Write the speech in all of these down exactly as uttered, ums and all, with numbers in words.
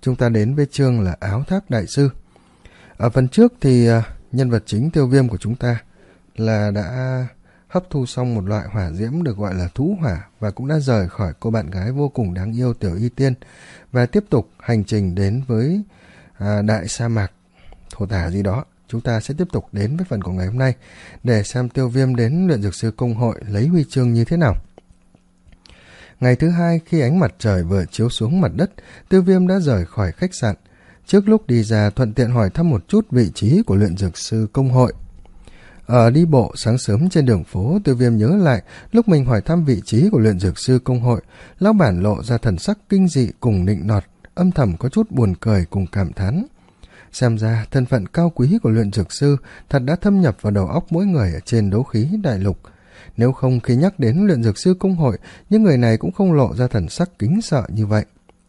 chúng ta đến với chương là Áo Thác Đại Sư. Ở phần trước thì nhân vật chính Tiêu Viêm của chúng ta là đã hấp thu xong một loại hỏa diễm được gọi là thú hỏa và cũng đã rời khỏi cô bạn gái vô cùng đáng yêu Tiểu Y Tiên và tiếp tục hành trình đến với à, đại sa mạc thổ tả gì đó. Chúng ta sẽ tiếp tục đến với phần của ngày hôm nay để xem Tiêu Viêm đến luyện dược sư công hội lấy huy chương như thế nào. Ngày thứ hai, khi ánh mặt trời vừa chiếu xuống mặt đất, Tiêu Viêm đã rời khỏi khách sạn. Trước lúc đi ra, thuận tiện hỏi thăm một chút vị trí của luyện dược sư công hội. Ở đi bộ sáng sớm trên đường phố, Tiêu Viêm nhớ lại lúc mình hỏi thăm vị trí của luyện dược sư công hội, lão bản lộ ra thần sắc kinh dị cùng nịnh nọt, âm thầm có chút buồn cười cùng cảm thán. Xem ra thân phận cao quý của luyện dược sư thật đã thâm nhập vào đầu óc mỗi người ở trên đấu khí đại lục. Nếu không, khi nhắc đến luyện dược sư công hội, những người này cũng không lộ ra thần sắc kính sợ như vậy.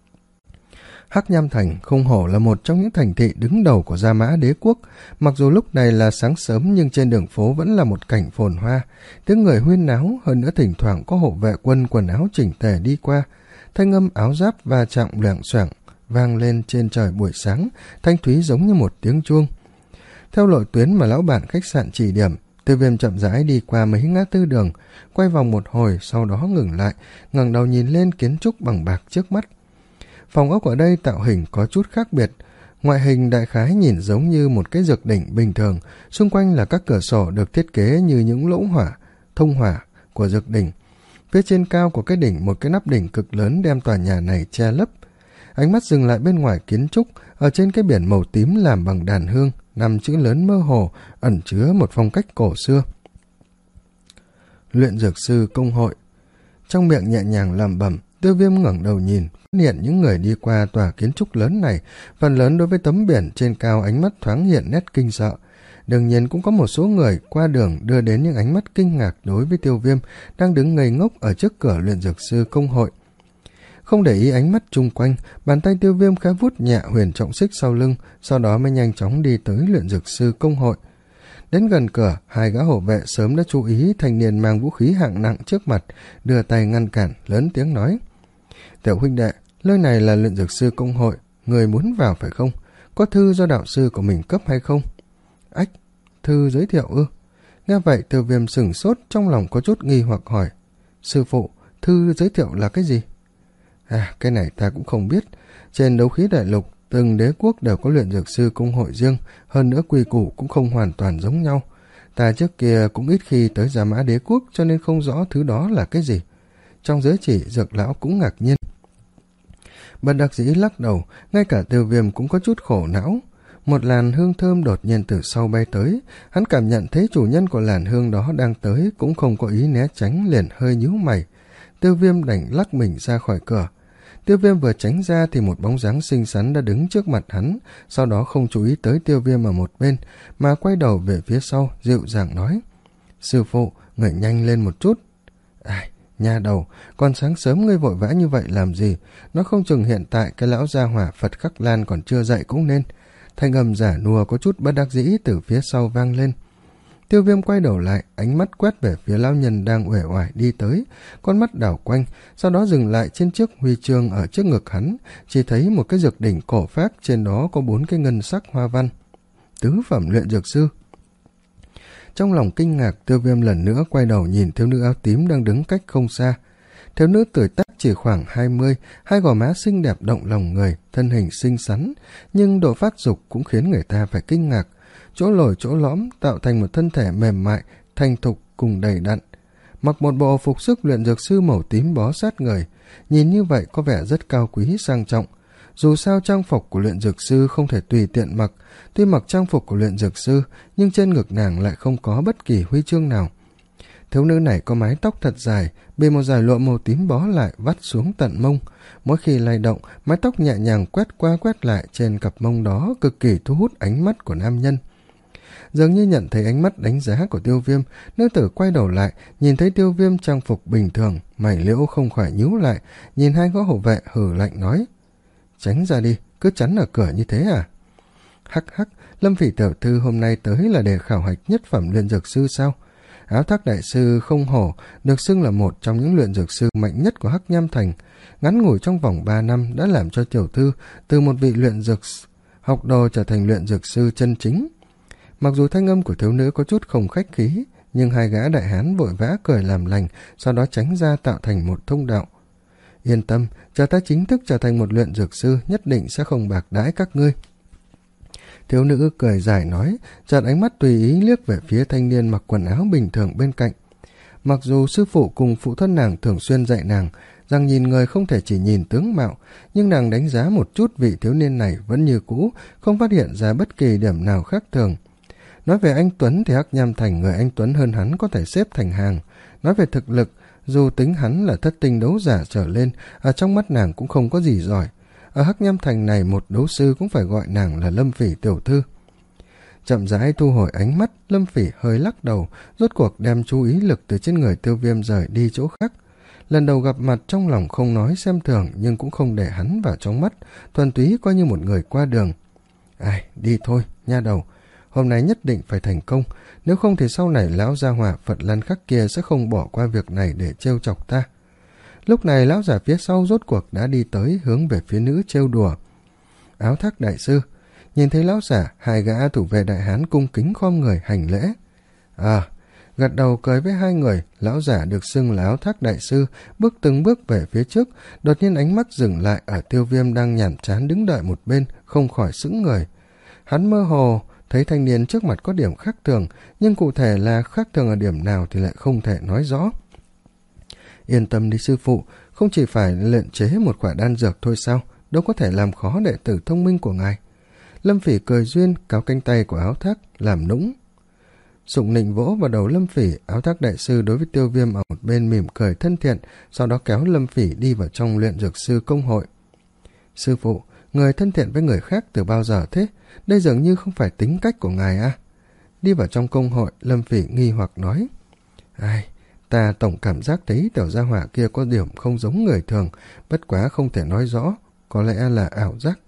Hắc Nham Thành không hổ là một trong những thành thị đứng đầu của Gia Mã Đế quốc. Mặc dù lúc này là sáng sớm nhưng trên đường phố vẫn là một cảnh phồn hoa, tiếng người huyên náo, hơn nữa thỉnh thoảng có hộ vệ quân quần áo chỉnh tề đi qua. Thanh âm áo giáp va chạm loảng xoảng vang lên trên trời buổi sáng, thanh thúy giống như một tiếng chuông. Theo lộ tuyến mà lão bản khách sạn chỉ điểm, Tiêu Viêm chậm rãi đi qua mấy ngã tư đường, quay vòng một hồi, sau đó ngừng lại, ngẩng đầu nhìn lên kiến trúc bằng bạc trước mắt. Phòng ốc ở đây tạo hình có chút khác biệt, ngoại hình đại khái nhìn giống như một cái dược đỉnh bình thường, xung quanh là các cửa sổ được thiết kế như những lỗ hỏa, thông hỏa của dược đỉnh. Phía trên cao của cái đỉnh một cái nắp đỉnh cực lớn đem tòa nhà này che lấp. Ánh mắt dừng lại bên ngoài kiến trúc, ở trên cái biển màu tím làm bằng đàn hương, năm chữ lớn mơ hồ, ẩn chứa một phong cách cổ xưa. Luyện dược sư công hội. Trong miệng nhẹ nhàng lẩm bẩm, Tiêu Viêm ngẩng đầu nhìn, phát hiện những người đi qua tòa kiến trúc lớn này, phần lớn đối với tấm biển trên cao ánh mắt thoáng hiện nét kinh sợ. Đương nhiên cũng có một số người qua đường đưa đến những ánh mắt kinh ngạc đối với Tiêu Viêm đang đứng ngây ngốc ở trước cửa luyện dược sư công hội. Không để ý ánh mắt chung quanh, bàn tay Tiêu Viêm khẽ vuốt nhẹ huyền trọng xích sau lưng, sau đó mới nhanh chóng đi tới luyện dược sư công hội. Đến gần cửa, hai gã hộ vệ sớm đã chú ý thanh niên mang vũ khí hạng nặng trước mặt, đưa tay ngăn cản, lớn tiếng nói: "Tiểu huynh đệ, nơi này là luyện dược sư công hội, người muốn vào phải không? Có thư do đạo sư của mình cấp hay không?" "Ách, thư giới thiệu ư?" Nghe vậy Tiêu Viêm sửng sốt, trong lòng có chút nghi hoặc hỏi: "Sư phụ, thư giới thiệu là cái gì?" "À, cái này ta cũng không biết. Trên đấu khí đại lục, từng đế quốc đều có luyện dược sư công hội riêng, hơn nữa quy củ cũng không hoàn toàn giống nhau. Ta trước kia cũng ít khi tới Gia Mã Đế quốc cho nên không rõ thứ đó là cái gì." Trong giới chỉ, Dược lão cũng ngạc nhiên. Bất đắc dĩ lắc đầu, ngay cả Tiêu Viêm cũng có chút khổ não. Một làn hương thơm đột nhiên từ sau bay tới, hắn cảm nhận thấy chủ nhân của làn hương đó đang tới, cũng không có ý né tránh, liền hơi nhíu mày. Tiêu Viêm đành lắc mình ra khỏi cửa. Tiêu Viêm vừa tránh ra thì một bóng dáng xinh xắn đã đứng trước mặt hắn, sau đó không chú ý tới Tiêu Viêm ở một bên, mà quay đầu về phía sau, dịu dàng nói: "Sư phụ, người nhanh lên một chút." "Ai, nha đầu, còn sáng sớm ngươi vội vã như vậy làm gì? Nó không chừng hiện tại cái lão gia hỏa Phật Khắc Lan còn chưa dậy cũng nên." Thanh âm giả nua có chút bất đắc dĩ từ phía sau vang lên. Tiêu Viêm quay đầu lại, ánh mắt quét về phía lão nhân đang uể oải đi tới, con mắt đảo quanh, sau đó dừng lại trên chiếc huy chương ở trước ngực hắn, chỉ thấy một cái dược đỉnh cổ phác, trên đó có bốn cái ngân sắc hoa văn. Tứ phẩm luyện dược sư. Trong lòng kinh ngạc, Tiêu Viêm lần nữa quay đầu nhìn thiếu nữ áo tím đang đứng cách không xa. Thiếu nữ tuổi tác chỉ khoảng hai mươi, hai gò má xinh đẹp động lòng người, thân hình xinh xắn, nhưng độ phát dục cũng khiến người ta phải kinh ngạc. Chỗ lồi chỗ lõm tạo thành một thân thể mềm mại, thanh thục cùng đầy đặn. Mặc một bộ phục sức luyện dược sư màu tím bó sát người, nhìn như vậy có vẻ rất cao quý sang trọng. Dù sao trang phục của luyện dược sư không thể tùy tiện mặc, tuy mặc trang phục của luyện dược sư, nhưng trên ngực nàng lại không có bất kỳ huy chương nào. Thiếu nữ này có mái tóc thật dài, bị một dải lụa màu tím bó lại vắt xuống tận mông. Mỗi khi lay động, mái tóc nhẹ nhàng quét qua quét lại trên cặp mông đó, cực kỳ thu hút ánh mắt của nam nhân. Dường như nhận thấy ánh mắt đánh giá của Tiêu Viêm, nữ tử quay đầu lại, nhìn thấy Tiêu Viêm trang phục bình thường, mày liễu không khỏi nhíu lại, nhìn hai gã hộ vệ hừ lạnh nói: "Tránh ra đi, cứ chắn ở cửa như thế à?" "Hắc hắc, Lâm Phỉ tiểu thư hôm nay tới là để khảo hạch nhất phẩm luyện dược sư sao? Áo Thác đại sư không hổ được xưng là một trong những luyện dược sư mạnh nhất của Hắc Nham Thành. Ngắn ngủi trong vòng ba năm đã làm cho tiểu thư từ một vị luyện dược học đồ trở thành luyện dược sư chân chính. Mặc dù thanh âm của thiếu nữ có chút không khách khí, nhưng hai gã đại hán vội vã cười làm lành, sau đó tránh ra tạo thành một thông đạo. Yên tâm, chờ ta chính thức trở thành một luyện dược sư, nhất định sẽ không bạc đãi các ngươi. Thiếu nữ cười dài nói, chợt ánh mắt tùy ý liếc về phía thanh niên mặc quần áo bình thường bên cạnh. Mặc dù sư phụ cùng phụ thân nàng thường xuyên dạy nàng rằng nhìn người không thể chỉ nhìn tướng mạo, nhưng nàng đánh giá một chút vị thiếu niên này vẫn như cũ, không phát hiện ra bất kỳ điểm nào khác thường. Nói về anh Tuấn thì Hắc Nham Thành người anh Tuấn hơn hắn có thể xếp thành hàng. Nói về thực lực, dù tính hắn là thất tinh đấu giả trở lên, ở trong mắt nàng cũng không có gì giỏi. Ở Hắc Nham Thành này một đấu sư cũng phải gọi nàng là Lâm Phỉ tiểu thư. Chậm rãi thu hồi ánh mắt, Lâm Phỉ hơi lắc đầu, rốt cuộc đem chú ý lực từ trên người Tiêu Viêm rời đi chỗ khác. Lần đầu gặp mặt trong lòng không nói xem thường, nhưng cũng không để hắn vào trong mắt, thuần túy coi như một người qua đường. Ai, đi thôi, nha đầu, hôm nay nhất định phải thành công, nếu không thì sau này lão gia hỏa Phật Lan Khắc kia sẽ không bỏ qua việc này để trêu chọc ta. Lúc này lão giả phía sau rốt cuộc đã đi tới, hướng về phía nữ trêu đùa. Áo Thác đại sư, nhìn thấy lão giả, hai gã thủ vệ đại hán cung kính khom người hành lễ. À, gật đầu cười với hai người, lão giả được xưng là Áo Thác đại sư, bước từng bước về phía trước, đột nhiên ánh mắt dừng lại ở Tiêu Viêm đang nhàm chán đứng đợi một bên, không khỏi sững người. Hắn mơ hồ thấy thanh niên trước mặt có điểm khác thường, nhưng cụ thể là khác thường ở điểm nào thì lại không thể nói rõ. Yên tâm đi sư phụ, không chỉ phải luyện chế một quả đan dược thôi sao, đâu có thể làm khó đệ tử thông minh của ngài. Lâm Phỉ cười duyên, cáo cánh tay của Áo Thác làm nũng. Sụng nịnh vỗ vào đầu Lâm Phỉ, Áo Thác đại sư đối với Tiêu Viêm ở một bên mỉm cười thân thiện, sau đó kéo Lâm Phỉ đi vào trong luyện dược sư công hội. Sư phụ, người thân thiện với người khác từ bao giờ thế? Đây dường như không phải tính cách của ngài à? Đi vào trong công hội, Lâm Phỉ nghi hoặc nói. Ai, ta tổng cảm giác thấy tiểu gia hỏa kia có điểm không giống người thường, bất quá không thể nói rõ, có lẽ là ảo giác.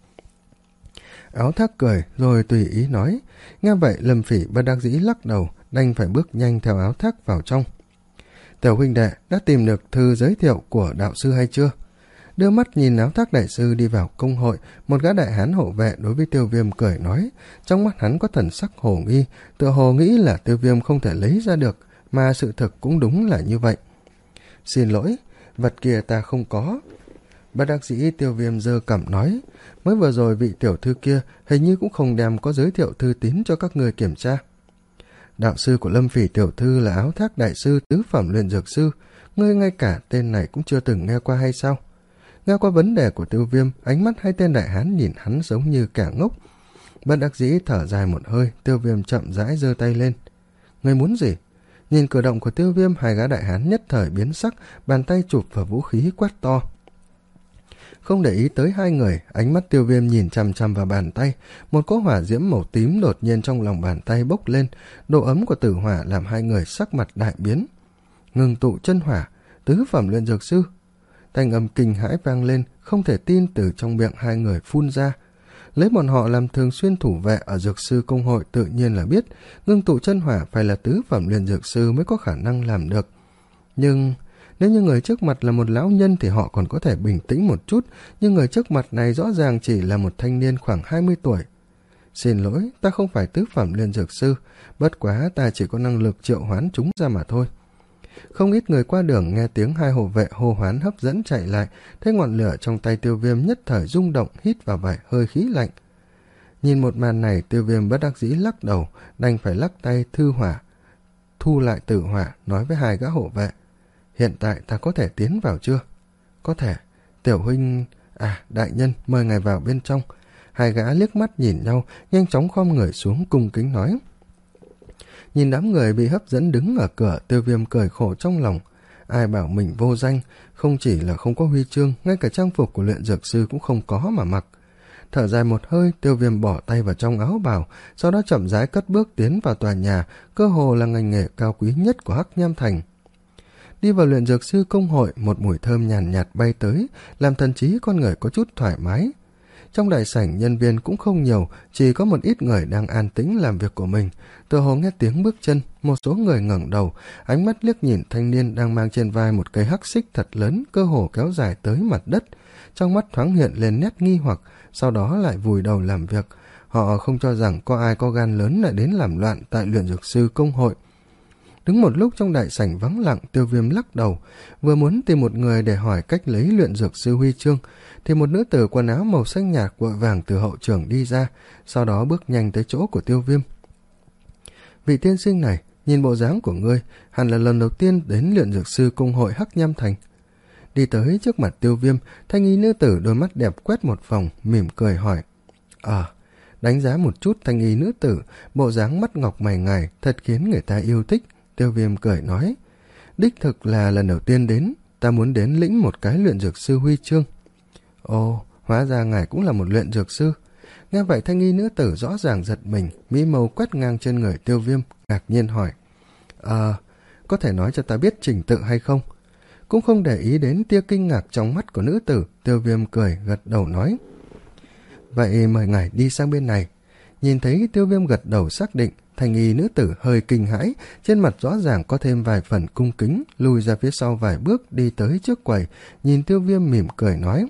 Áo Thác cười rồi tùy ý nói. Nghe vậy Lâm Phỉ bất đắc dĩ lắc đầu, đành phải bước nhanh theo Áo Thác vào trong. Tiểu huynh đệ đã tìm được thư giới thiệu của đạo sư hay chưa? Đưa mắt nhìn Áo Thác đại sư đi vào công hội, một gã đại hán hộ vệ đối với Tiêu Viêm cười nói, trong mắt hắn có thần sắc hồ nghi, tựa hồ nghĩ là Tiêu Viêm không thể lấy ra được, mà sự thực cũng đúng là như vậy. Xin lỗi, vật kia ta không có. Bất đắc dĩ Tiêu Viêm giơ cằm nói, mới vừa rồi vị tiểu thư kia hình như cũng không đem có giới thiệu thư tín cho các người kiểm tra. Đạo sư của Lâm Phỉ tiểu thư là Áo Thác đại sư tứ phẩm luyện dược sư, ngươi ngay cả tên này cũng chưa từng nghe qua hay sao? Nghe qua vấn đề của Tiêu Viêm, ánh mắt hai tên đại hán nhìn hắn giống như kẻ ngốc. Bất đắc dĩ thở dài một hơi, Tiêu Viêm chậm rãi giơ tay lên. Ngươi muốn gì? Nhìn cử động của Tiêu Viêm, hai gã đại hán nhất thời biến sắc, bàn tay chụp vào vũ khí quát to. Không để ý tới hai người, ánh mắt Tiêu Viêm nhìn chằm chằm vào bàn tay, một cỗ hỏa diễm màu tím đột nhiên trong lòng bàn tay bốc lên, độ ấm của tử hỏa làm hai người sắc mặt đại biến. Ngừng tụ chân hỏa, tứ phẩm luyện dược sư. Thanh âm kinh hãi vang lên, không thể tin từ trong miệng hai người phun ra. Lấy bọn họ làm thường xuyên thủ vệ ở dược sư công hội tự nhiên là biết, ngưng tụ chân hỏa phải là tứ phẩm luyện dược sư mới có khả năng làm được. Nhưng nếu như người trước mặt là một lão nhân thì họ còn có thể bình tĩnh một chút, nhưng người trước mặt này rõ ràng chỉ là một thanh niên khoảng hai mươi tuổi. Xin lỗi, ta không phải tứ phẩm luyện dược sư, bất quá ta chỉ có năng lực triệu hoán chúng ra mà thôi. Không ít người qua đường nghe tiếng hai hộ vệ hô hoán hấp dẫn chạy lại, thấy ngọn lửa trong tay Tiêu Viêm nhất thời rung động, hít vào vài hơi khí lạnh. Nhìn một màn này, Tiêu Viêm bất đắc dĩ lắc đầu, đành phải lắc tay thư hỏa, thu lại tử hỏa, nói với hai gã hộ vệ. Hiện tại ta có thể tiến vào chưa? Có thể. Tiểu huynh... À, đại nhân, mời ngài vào bên trong. Hai gã liếc mắt nhìn nhau, nhanh chóng khom người xuống cung kính nói. Nhìn đám người bị hấp dẫn đứng ở cửa, Tiêu Viêm cười khổ trong lòng. Ai bảo mình vô danh, không chỉ là không có huy chương, ngay cả trang phục của luyện dược sư cũng không có mà mặc. Thở dài một hơi, Tiêu Viêm bỏ tay vào trong áo bào, sau đó chậm rãi cất bước tiến vào tòa nhà, cơ hồ là ngành nghề cao quý nhất của Hắc Nham Thành. Đi vào luyện dược sư công hội, một mùi thơm nhàn nhạt bay tới, làm thần trí con người có chút thoải mái. Trong đại sảnh nhân viên cũng không nhiều, chỉ có một ít người đang an tĩnh làm việc của mình. Tựa hồ nghe tiếng bước chân, một số người ngẩng đầu, ánh mắt liếc nhìn thanh niên đang mang trên vai một cây hắc xích thật lớn, cơ hồ kéo dài tới mặt đất. Trong mắt thoáng hiện lên nét nghi hoặc, sau đó lại vùi đầu làm việc. Họ không cho rằng có ai có gan lớn lại đến làm loạn tại luyện dược sư công hội. Đứng một lúc trong đại sảnh vắng lặng, Tiêu Viêm lắc đầu, vừa muốn tìm một người để hỏi cách lấy luyện dược sư huy chương, thì một nữ tử quần áo màu xanh nhạt vội vàng từ hậu trường đi ra, sau đó bước nhanh tới chỗ của Tiêu Viêm. Vị tiên sinh này, nhìn bộ dáng của ngươi, hẳn là lần đầu tiên đến luyện dược sư công hội Hắc Nham Thành. Đi tới trước mặt Tiêu Viêm, thanh y nữ tử đôi mắt đẹp quét một vòng, mỉm cười hỏi. Ờ, đánh giá một chút thanh y nữ tử, bộ dáng mắt ngọc mày ngài, thật khiến người ta yêu thích. Tiêu Viêm cười nói, đích thực là lần đầu tiên đến, ta muốn đến lĩnh một cái luyện dược sư huy chương. Ồ, hóa ra ngài cũng là một luyện dược sư. Nghe vậy thanh y nữ tử rõ ràng giật mình, mỹ mâu quét ngang trên người Tiêu Viêm, ngạc nhiên hỏi. Ờ, có thể nói cho ta biết trình tự hay không? Cũng không để ý đến tia kinh ngạc trong mắt của nữ tử, Tiêu Viêm cười gật đầu nói. Vậy mời ngài đi sang bên này. Nhìn thấy Tiêu Viêm gật đầu xác định, thanh y nữ tử hơi kinh hãi, trên mặt rõ ràng có thêm vài phần cung kính, lùi ra phía sau vài bước đi tới trước quầy, nhìn Tiêu Viêm mỉm cười nói.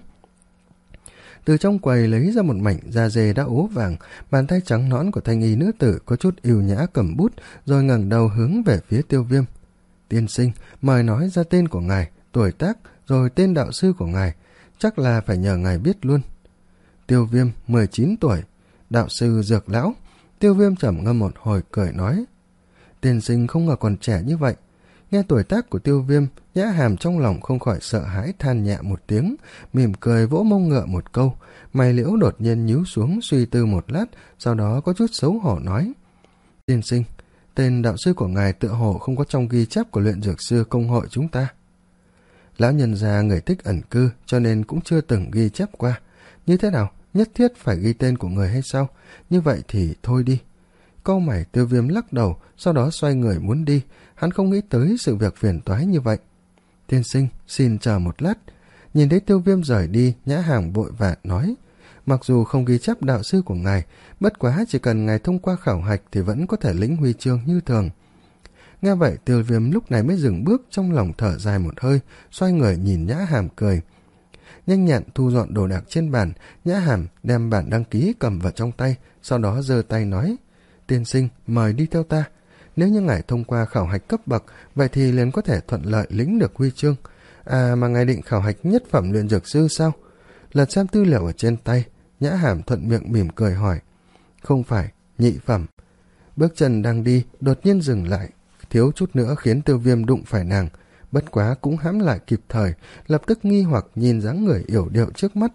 Từ trong quầy lấy ra một mảnh da dê đã ố vàng, bàn tay trắng nõn của thanh y nữ tử có chút yêu nhã cầm bút, rồi ngẩng đầu hướng về phía Tiêu Viêm. Tiên sinh, mời nói ra tên của ngài, tuổi tác, rồi tên đạo sư của ngài, chắc là phải nhờ ngài biết luôn. Tiêu Viêm, mười chín tuổi, đạo sư Dược Lão. Tiêu Viêm trầm ngâm một hồi cười nói. Tiên sinh không ngờ còn trẻ như vậy. Nghe tuổi tác của Tiêu Viêm, Nhã Hàm trong lòng không khỏi sợ hãi than nhẹ một tiếng, mỉm cười vỗ mông ngựa một câu, mày liễu đột nhiên nhíu xuống suy tư một lát, sau đó có chút xấu hổ nói. Tiên sinh, tên đạo sư của ngài tựa hồ không có trong ghi chép của luyện dược sư công hội chúng ta. Lão nhân gia người thích ẩn cư, cho nên cũng chưa từng ghi chép qua. Như thế nào? Nhất thiết phải ghi tên của người hay sao? Như vậy thì thôi đi. Cau mày Tiêu Viêm lắc đầu, sau đó xoay người muốn đi. Hắn không nghĩ tới sự việc phiền toái như vậy. Tiên sinh, xin chờ một lát. Nhìn thấy Tiêu Viêm rời đi, Nhã Hàm vội vã nói. Mặc dù không ghi chép đạo sư của ngài, bất quá chỉ cần ngài thông qua khảo hạch thì vẫn có thể lĩnh huy chương như thường. Nghe vậy Tiêu Viêm lúc này mới dừng bước, trong lòng thở dài một hơi, xoay người nhìn Nhã Hàm cười. Nhanh nhẹn thu dọn đồ đạc trên bàn, Nhã Hàm đem bản đăng ký cầm vào trong tay, sau đó giơ tay nói. Tiên sinh, mời đi theo ta. Nếu như ngài thông qua khảo hạch cấp bậc, vậy thì liền có thể thuận lợi lĩnh được huy chương. À mà ngài định khảo hạch nhất phẩm luyện dược sư sao? Lật xem tư liệu ở trên tay, Nhã Hàm thuận miệng mỉm cười hỏi. Không phải, nhị phẩm. Bước chân đang đi, đột nhiên dừng lại, thiếu chút nữa khiến Tiêu Viêm đụng phải nàng. Bất quá cũng hãm lại kịp thời, lập tức nghi hoặc nhìn dáng người yểu điệu trước mắt.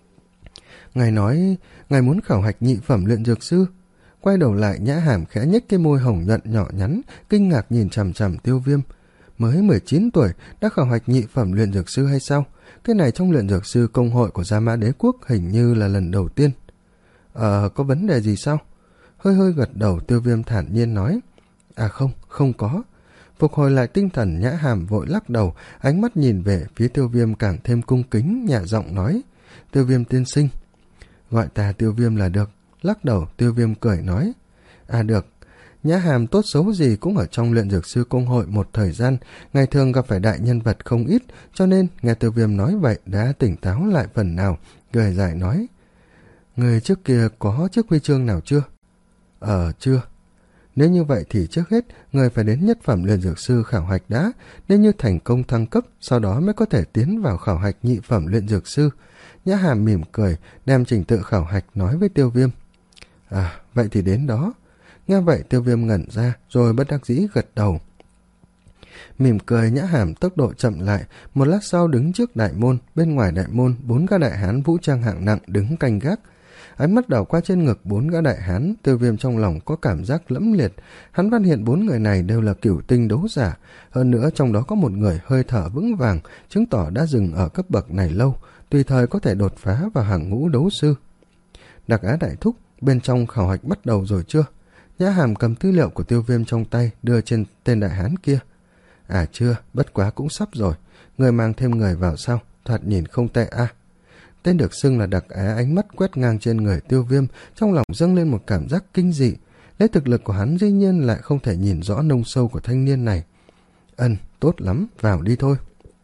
Ngài nói, ngài muốn khảo hạch nhị phẩm luyện dược sư. Quay đầu lại, Nhã Hàm khẽ nhếch cái môi hồng nhuận nhỏ nhắn, kinh ngạc nhìn chằm chằm Tiêu Viêm. Mới mười chín tuổi đã khảo hạch nhị phẩm luyện dược sư hay sao? Cái này trong luyện dược sư công hội của Gia Mã Đế Quốc hình như là lần đầu tiên. Ờ, có vấn đề gì sao? Hơi hơi gật đầu, Tiêu Viêm thản nhiên nói. À không, không có. Phục hồi lại tinh thần, Nhã Hàm vội lắc đầu, ánh mắt nhìn về phía Tiêu Viêm càng thêm cung kính, nhẹ giọng nói. Tiêu Viêm tiên sinh. Gọi ta Tiêu Viêm là được. Lắc đầu, Tiêu Viêm cười nói. À được. Nhã Hàm tốt xấu gì cũng ở trong luyện dược sư công hội một thời gian, ngày thường gặp phải đại nhân vật không ít, cho nên nghe Tiêu Viêm nói vậy đã tỉnh táo lại phần nào, cười dài nói. Người trước kia có chiếc huy chương nào chưa? Ờ, chưa. Nếu như vậy thì trước hết, người phải đến nhất phẩm luyện dược sư khảo hạch đã, nếu như thành công thăng cấp, sau đó mới có thể tiến vào khảo hạch nhị phẩm luyện dược sư. Nhã Hàm mỉm cười, đem trình tự khảo hạch nói với Tiêu Viêm. À, vậy thì đến đó. Nghe vậy Tiêu Viêm ngẩn ra, rồi bất đắc dĩ gật đầu. Mỉm cười, Nhã Hàm tốc độ chậm lại, một lát sau đứng trước đại môn, bên ngoài đại môn, bốn gã đại hán vũ trang hạng nặng đứng canh gác. Ánh mắt đảo qua trên ngực bốn gã đại hán, Tiêu Viêm trong lòng có cảm giác lẫm liệt. Hắn phát hiện bốn người này đều là cửu tinh đấu giả, hơn nữa trong đó có một người hơi thở vững vàng, chứng tỏ đã dừng ở cấp bậc này lâu, tùy thời có thể đột phá vào hàng ngũ đấu sư. Đặc Á đại thúc, bên trong khảo hạch bắt đầu rồi chưa? Nhã Hàm cầm tư liệu của Tiêu Viêm trong tay, đưa trên tên đại hán kia. À chưa, bất quá cũng sắp rồi. Người mang thêm người vào sao? Thoạt nhìn không tệ à. Tên được xưng là Đặc Á ánh mắt quét ngang trên người Tiêu Viêm, trong lòng dâng lên một cảm giác kinh dị. Lấy thực lực của hắn dĩ nhiên lại không thể nhìn rõ nông sâu của thanh niên này. Ân, tốt lắm, vào đi thôi.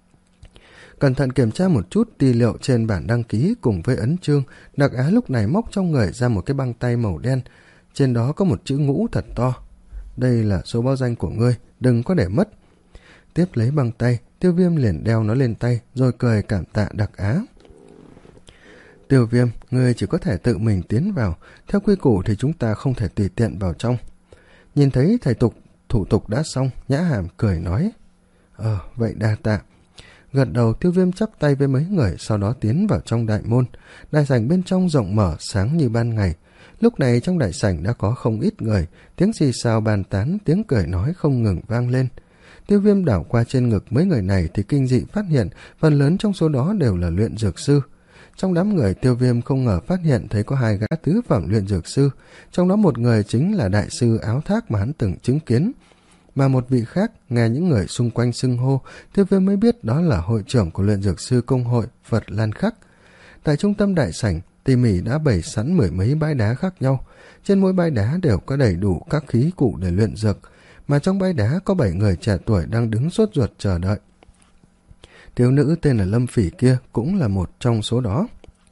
Cẩn thận kiểm tra một chút tư liệu trên bản đăng ký cùng với ấn chương, Đặc Á lúc này móc trong người ra một cái băng tay màu đen. Trên đó có một chữ ngũ thật to. Đây là số báo danh của ngươi, đừng có để mất. Tiếp lấy băng tay, Tiêu Viêm liền đeo nó lên tay, rồi cười cảm tạ Đặc Á. Tiêu Viêm, ngươi chỉ có thể tự mình tiến vào, theo quy củ thì chúng ta không thể tùy tiện vào trong. Nhìn thấy thầy tục, thủ tục đã xong, Nhã Hàm cười nói. Ờ, vậy đa tạ. Gật đầu, Tiêu Viêm chắp tay với mấy người, sau đó tiến vào trong đại môn. Đại sảnh bên trong rộng mở, sáng như ban ngày. Lúc này trong đại sảnh đã có không ít người, tiếng xì xào bàn tán, tiếng cười nói không ngừng vang lên. Tiêu Viêm đảo qua trên ngực mấy người này thì kinh dị phát hiện phần lớn trong số đó đều là luyện dược sư. Trong đám người, Tiêu Viêm không ngờ phát hiện thấy có hai gã tứ phẩm luyện dược sư, trong đó một người chính là đại sư Áo Thác mà hắn từng chứng kiến. Mà một vị khác, nghe những người xung quanh xưng hô, Tiêu Viêm mới biết đó là hội trưởng của luyện dược sư công hội Phật Lan Khắc. Tại trung tâm đại sảnh, tỉ mỉ đã bày sẵn mười mấy bãi đá khác nhau. Trên mỗi bãi đá đều có đầy đủ các khí cụ để luyện dược, mà trong bãi đá có bảy người trẻ tuổi đang đứng sốt ruột chờ đợi. Thiếu nữ tên là Lâm Phỉ kia cũng là một trong số đó.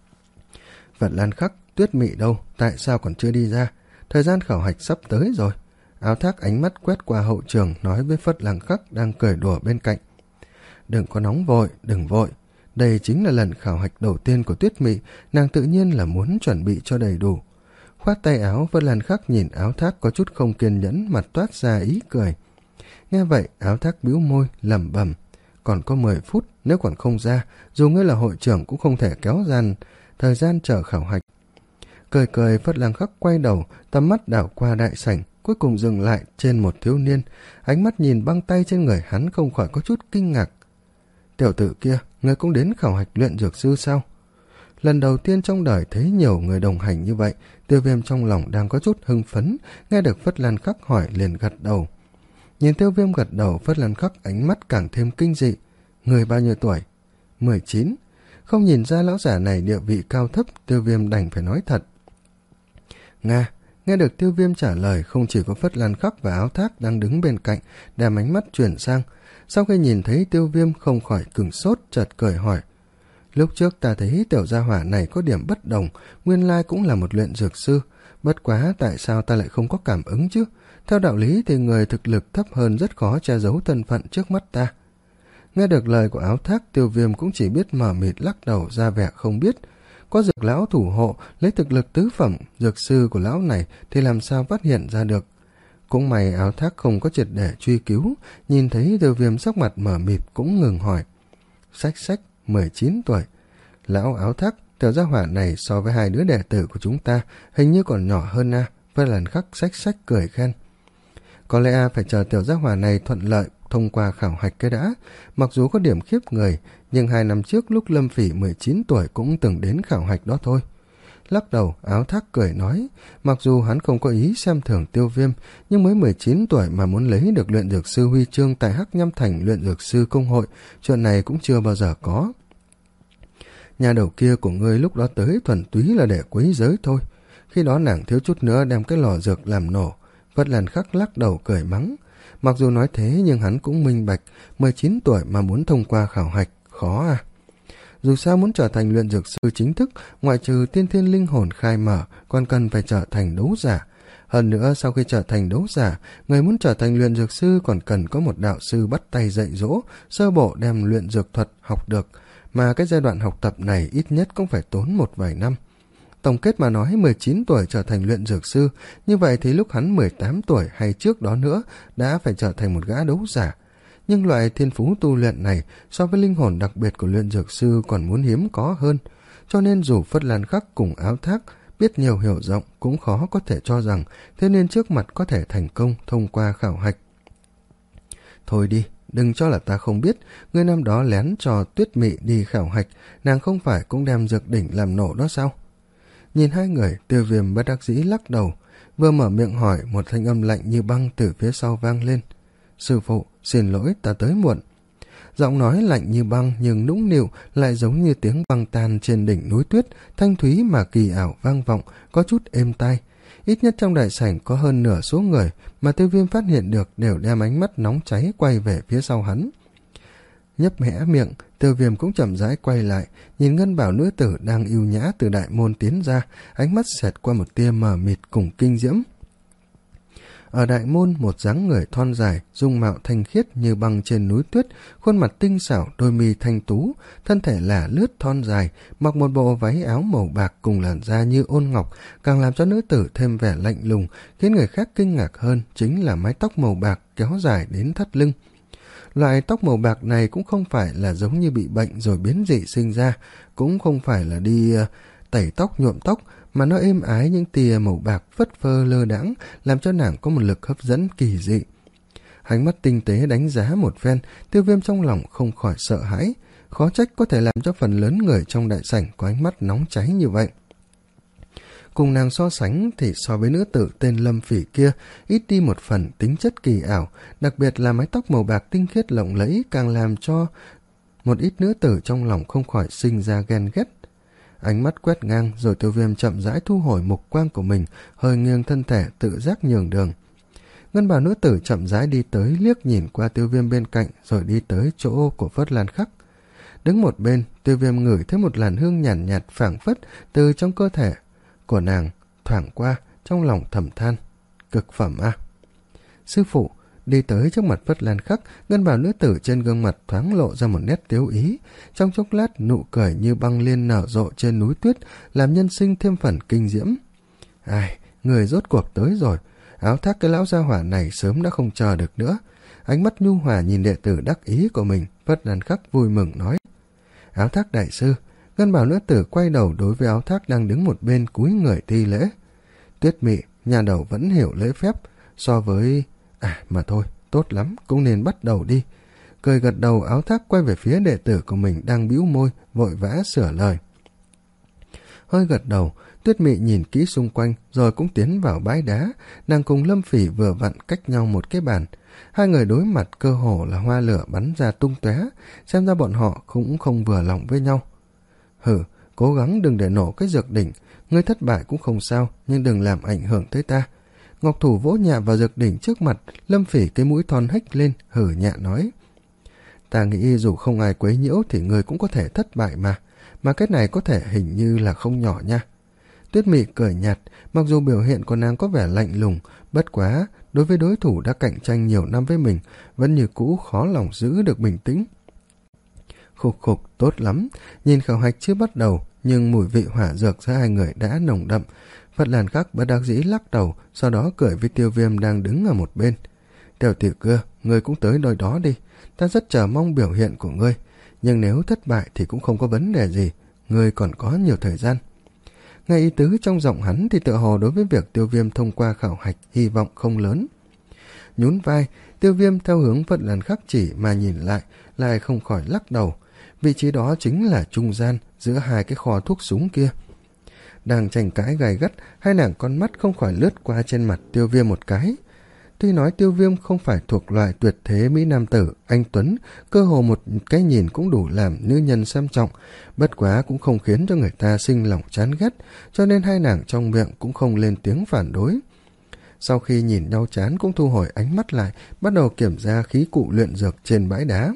Phật Lan Khắc, Tuyết Mị đâu, tại sao còn chưa đi ra? Thời gian khảo hạch sắp tới rồi. Áo Thác ánh mắt quét qua hậu trường nói với Phật Lan Khắc đang cười đùa bên cạnh. Đừng có nóng vội, đừng vội. Đây chính là lần khảo hạch đầu tiên của Tuyết Mị, nàng tự nhiên là muốn chuẩn bị cho đầy đủ. Khoát tay áo, Phật Lan Khắc nhìn Áo Thác có chút không kiên nhẫn, mặt toát ra ý cười. Nghe vậy, Áo Thác bĩu môi, lẩm bẩm. Còn có mười phút, nếu còn không ra, dù ngươi là hội trưởng cũng không thể kéo gian thời gian chờ khảo hạch. Cười cười, Phật Lan Khắc quay đầu, tầm mắt đảo qua đại sảnh, cuối cùng dừng lại trên một thiếu niên. Ánh mắt nhìn băng tay trên người hắn không khỏi có chút kinh ngạc. Tiểu tử kia, ngươi cũng đến khảo hạch luyện dược sư sao? Lần đầu tiên trong đời thấy nhiều người đồng hành như vậy, Tiêu Viêm trong lòng đang có chút hưng phấn, nghe được Phất Lan Khắc hỏi liền gật đầu. Nhìn Tiêu Viêm gật đầu, Phất Lan Khắc ánh mắt càng thêm kinh dị. Người bao nhiêu tuổi? mười chín. Không nhìn ra lão giả này địa vị cao thấp, Tiêu Viêm đành phải nói thật. Nga. Nghe được Tiêu Viêm trả lời, không chỉ có Phất Lan Khắc và Áo Thác đang đứng bên cạnh, đem ánh mắt chuyển sang. Sau khi nhìn thấy Tiêu Viêm không khỏi cứng sốt, chợt cười hỏi. Lúc trước ta thấy tiểu gia hỏa này có điểm bất đồng, nguyên lai cũng là một luyện dược sư. Bất quá tại sao ta lại không có cảm ứng chứ? Theo đạo lý thì người thực lực thấp hơn rất khó che giấu thân phận trước mắt ta. Nghe được lời của Áo Thác, Tiêu Viêm cũng chỉ biết mờ mịt lắc đầu ra vẻ không biết. Có dược lão thủ hộ, lấy thực lực tứ phẩm, dược sư của lão này thì làm sao phát hiện ra được. Cũng may Áo Thác không có triệt để truy cứu, nhìn thấy Tiêu Viêm sắc mặt mờ mịt cũng ngừng hỏi. Sách sách, mười chín tuổi. Lão Áo Thác, tiểu gia hỏa này so với hai đứa đệ tử của chúng ta hình như còn nhỏ hơn a. Với lần Khắc sách sách cười khen. Có lẽ a phải chờ tiểu gia hỏa này thuận lợi thông qua khảo hạch cái đã. Mặc dù có điểm khiếp người, nhưng hai năm trước lúc Lâm Phỉ mười chín tuổi cũng từng đến khảo hạch đó thôi. Lắc đầu, Áo Thác cười nói, mặc dù hắn không có ý xem thường Tiêu Viêm, nhưng mới mười chín tuổi mà muốn lấy được luyện dược sư huy chương tại Hắc Nhâm Thành luyện dược sư công hội, chuyện này cũng chưa bao giờ có. Nhà đầu kia của ngươi lúc đó tới thuần túy là để quấy giới thôi. Khi đó nàng thiếu chút nữa đem cái lò dược làm nổ. Phất Lan Khắc lắc đầu cười mắng. Mặc dù nói thế nhưng hắn cũng minh bạch, mười chín tuổi mà muốn thông qua khảo hạch, khó à. Dù sao muốn trở thành luyện dược sư chính thức, ngoại trừ tiên thiên linh hồn khai mở, còn cần phải trở thành đấu giả. Hơn nữa, sau khi trở thành đấu giả, người muốn trở thành luyện dược sư còn cần có một đạo sư bắt tay dạy dỗ, sơ bộ đem luyện dược thuật học được, mà cái giai đoạn học tập này ít nhất cũng phải tốn một vài năm. Tổng kết mà nói, mười chín tuổi trở thành luyện dược sư, như vậy thì lúc hắn mười tám tuổi hay trước đó nữa đã phải trở thành một gã đấu giả. Nhưng loại thiên phú tu luyện này so với linh hồn đặc biệt của luyện dược sư còn muốn hiếm có hơn, cho nên dù Phất Lan Khắc cùng Áo Thác biết nhiều hiểu rộng cũng khó có thể cho rằng thế nên trước mặt có thể thành công thông qua khảo hạch. Thôi đi, đừng cho là ta không biết, người năm đó lén cho Tuyết Mị đi khảo hạch, nàng không phải cũng đem dược đỉnh làm nổ đó sao? Nhìn hai người, Tiêu Viêm bất đắc dĩ lắc đầu, vừa mở miệng hỏi, một thanh âm lạnh như băng từ phía sau vang lên. Sư phụ, xin lỗi, ta tới muộn. Giọng nói lạnh như băng nhưng nũng nịu, lại giống như tiếng băng tan trên đỉnh núi tuyết, thanh thúy mà kỳ ảo vang vọng, có chút êm tai. Ít nhất trong đại sảnh có hơn nửa số người mà Tiêu Viêm phát hiện được đều đem ánh mắt nóng cháy quay về phía sau hắn. Nhấp hé miệng, Tiêu Viêm cũng chậm rãi quay lại, nhìn ngân bảo nữ tử đang ưu nhã từ đại môn tiến ra, ánh mắt xẹt qua một tia mờ mịt cùng kinh diễm. Ở đại môn, một dáng người thon dài, dung mạo thanh khiết như băng trên núi tuyết, khuôn mặt tinh xảo, đôi mi thanh tú, thân thể là lướt thon dài, mặc một bộ váy áo màu bạc cùng làn da như ôn ngọc, càng làm cho nữ tử thêm vẻ lạnh lùng, khiến người khác kinh ngạc hơn chính là mái tóc màu bạc kéo dài đến thắt lưng. Loại tóc màu bạc này cũng không phải là giống như bị bệnh rồi biến dị sinh ra, cũng không phải là đi uh, tẩy tóc nhuộm tóc, mà nó êm ái những tia màu bạc phất phơ lơ đãng, làm cho nàng có một lực hấp dẫn kỳ dị. Ánh mắt tinh tế đánh giá một phen, Tiêu Viêm trong lòng không khỏi sợ hãi, khó trách có thể làm cho phần lớn người trong đại sảnh có ánh mắt nóng cháy như vậy. Cùng nàng so sánh thì so với nữ tử tên Lâm Phỉ kia, ít đi một phần tính chất kỳ ảo, đặc biệt là mái tóc màu bạc tinh khiết lộng lẫy càng làm cho một ít nữ tử trong lòng không khỏi sinh ra ghen ghét. Ánh mắt quét ngang rồi Tiêu Viêm chậm rãi thu hồi mục quang của mình, hơi nghiêng thân thể tự giác nhường đường. Ngân bào nữ tử chậm rãi đi tới, liếc nhìn qua Tiêu Viêm bên cạnh rồi đi tới chỗ của Phất Lan Khắc. Đứng một bên, Tiêu Viêm ngửi thấy một làn hương nhàn nhạt, nhạt phảng phất từ trong cơ thể của nàng thoảng qua, trong lòng thầm than, cực phẩm a. À. Sư phụ đi tới trước mặt Phất Lan Khắc, ngân bào nữ tử trên gương mặt thoáng lộ ra một nét tiếu ý, trong chốc lát nụ cười như băng liên nở rộ trên núi tuyết, làm nhân sinh thêm phần kinh diễm. Ai, người rốt cuộc tới rồi, áo thác cái lão gia hỏa này sớm đã không chờ được nữa. Ánh mắt nhu hòa nhìn đệ tử đắc ý của mình, Phất Lan Khắc vui mừng nói, áo thác đại sư. Ngân bào nữ tử quay đầu đối với áo thác đang đứng một bên cúi người thi lễ. Tuyết Mị, nhà đầu vẫn hiểu lễ phép, so với... À mà thôi, tốt lắm, cũng nên bắt đầu đi. Cười gật đầu, áo thác quay về phía đệ tử của mình đang bĩu môi, vội vã sửa lời. Hơi gật đầu, Tuyết Mị nhìn kỹ xung quanh, rồi cũng tiến vào bãi đá, nàng cùng Lâm Phỉ vừa vặn cách nhau một cái bàn. Hai người đối mặt cơ hồ là hoa lửa bắn ra tung tóe, xem ra bọn họ cũng không vừa lòng với nhau. Hử, cố gắng đừng để nổ cái dược đỉnh, ngươi thất bại cũng không sao, nhưng đừng làm ảnh hưởng tới ta. Ngọc thủ vỗ nhẹ vào dược đỉnh trước mặt, Lâm Phỉ cái mũi thon hếch lên, hử nhẹ nói. Ta nghĩ dù không ai quấy nhiễu thì ngươi cũng có thể thất bại mà, mà cái này có thể hình như là không nhỏ nha. Tuyết Mị cười nhạt, mặc dù biểu hiện của nàng có vẻ lạnh lùng, bất quá, đối với đối thủ đã cạnh tranh nhiều năm với mình, vẫn như cũ khó lòng giữ được bình tĩnh. Khục khục, tốt lắm, nhìn khảo hạch chưa bắt đầu, nhưng mùi vị hỏa dược giữa hai người đã nồng đậm. Phất Lan Khắc bất đắc dĩ lắc đầu, sau đó cười với Tiêu Viêm đang đứng ở một bên. Tiểu tiểu cưa, ngươi cũng tới đôi đó đi, ta rất chờ mong biểu hiện của ngươi, nhưng nếu thất bại thì cũng không có vấn đề gì, ngươi còn có nhiều thời gian. Nghe ý tứ trong giọng hắn thì tự hồ đối với việc Tiêu Viêm thông qua khảo hạch hy vọng không lớn. Nhún vai, Tiêu Viêm theo hướng Phất Lan Khắc chỉ mà nhìn lại, lại không khỏi lắc đầu. Vị trí đó chính là trung gian giữa hai cái kho thuốc súng kia. Đang tranh cãi gay gắt, hai nàng con mắt không khỏi lướt qua trên mặt Tiêu Viêm một cái. Tuy nói Tiêu Viêm không phải thuộc loại tuyệt thế mỹ nam tử, anh tuấn, cơ hồ một cái nhìn cũng đủ làm nữ nhân xem trọng, bất quá cũng không khiến cho người ta sinh lòng chán ghét, cho nên hai nàng trong miệng cũng không lên tiếng phản đối. Sau khi nhìn nhau chán cũng thu hồi ánh mắt lại, bắt đầu kiểm tra khí cụ luyện dược trên bãi đá.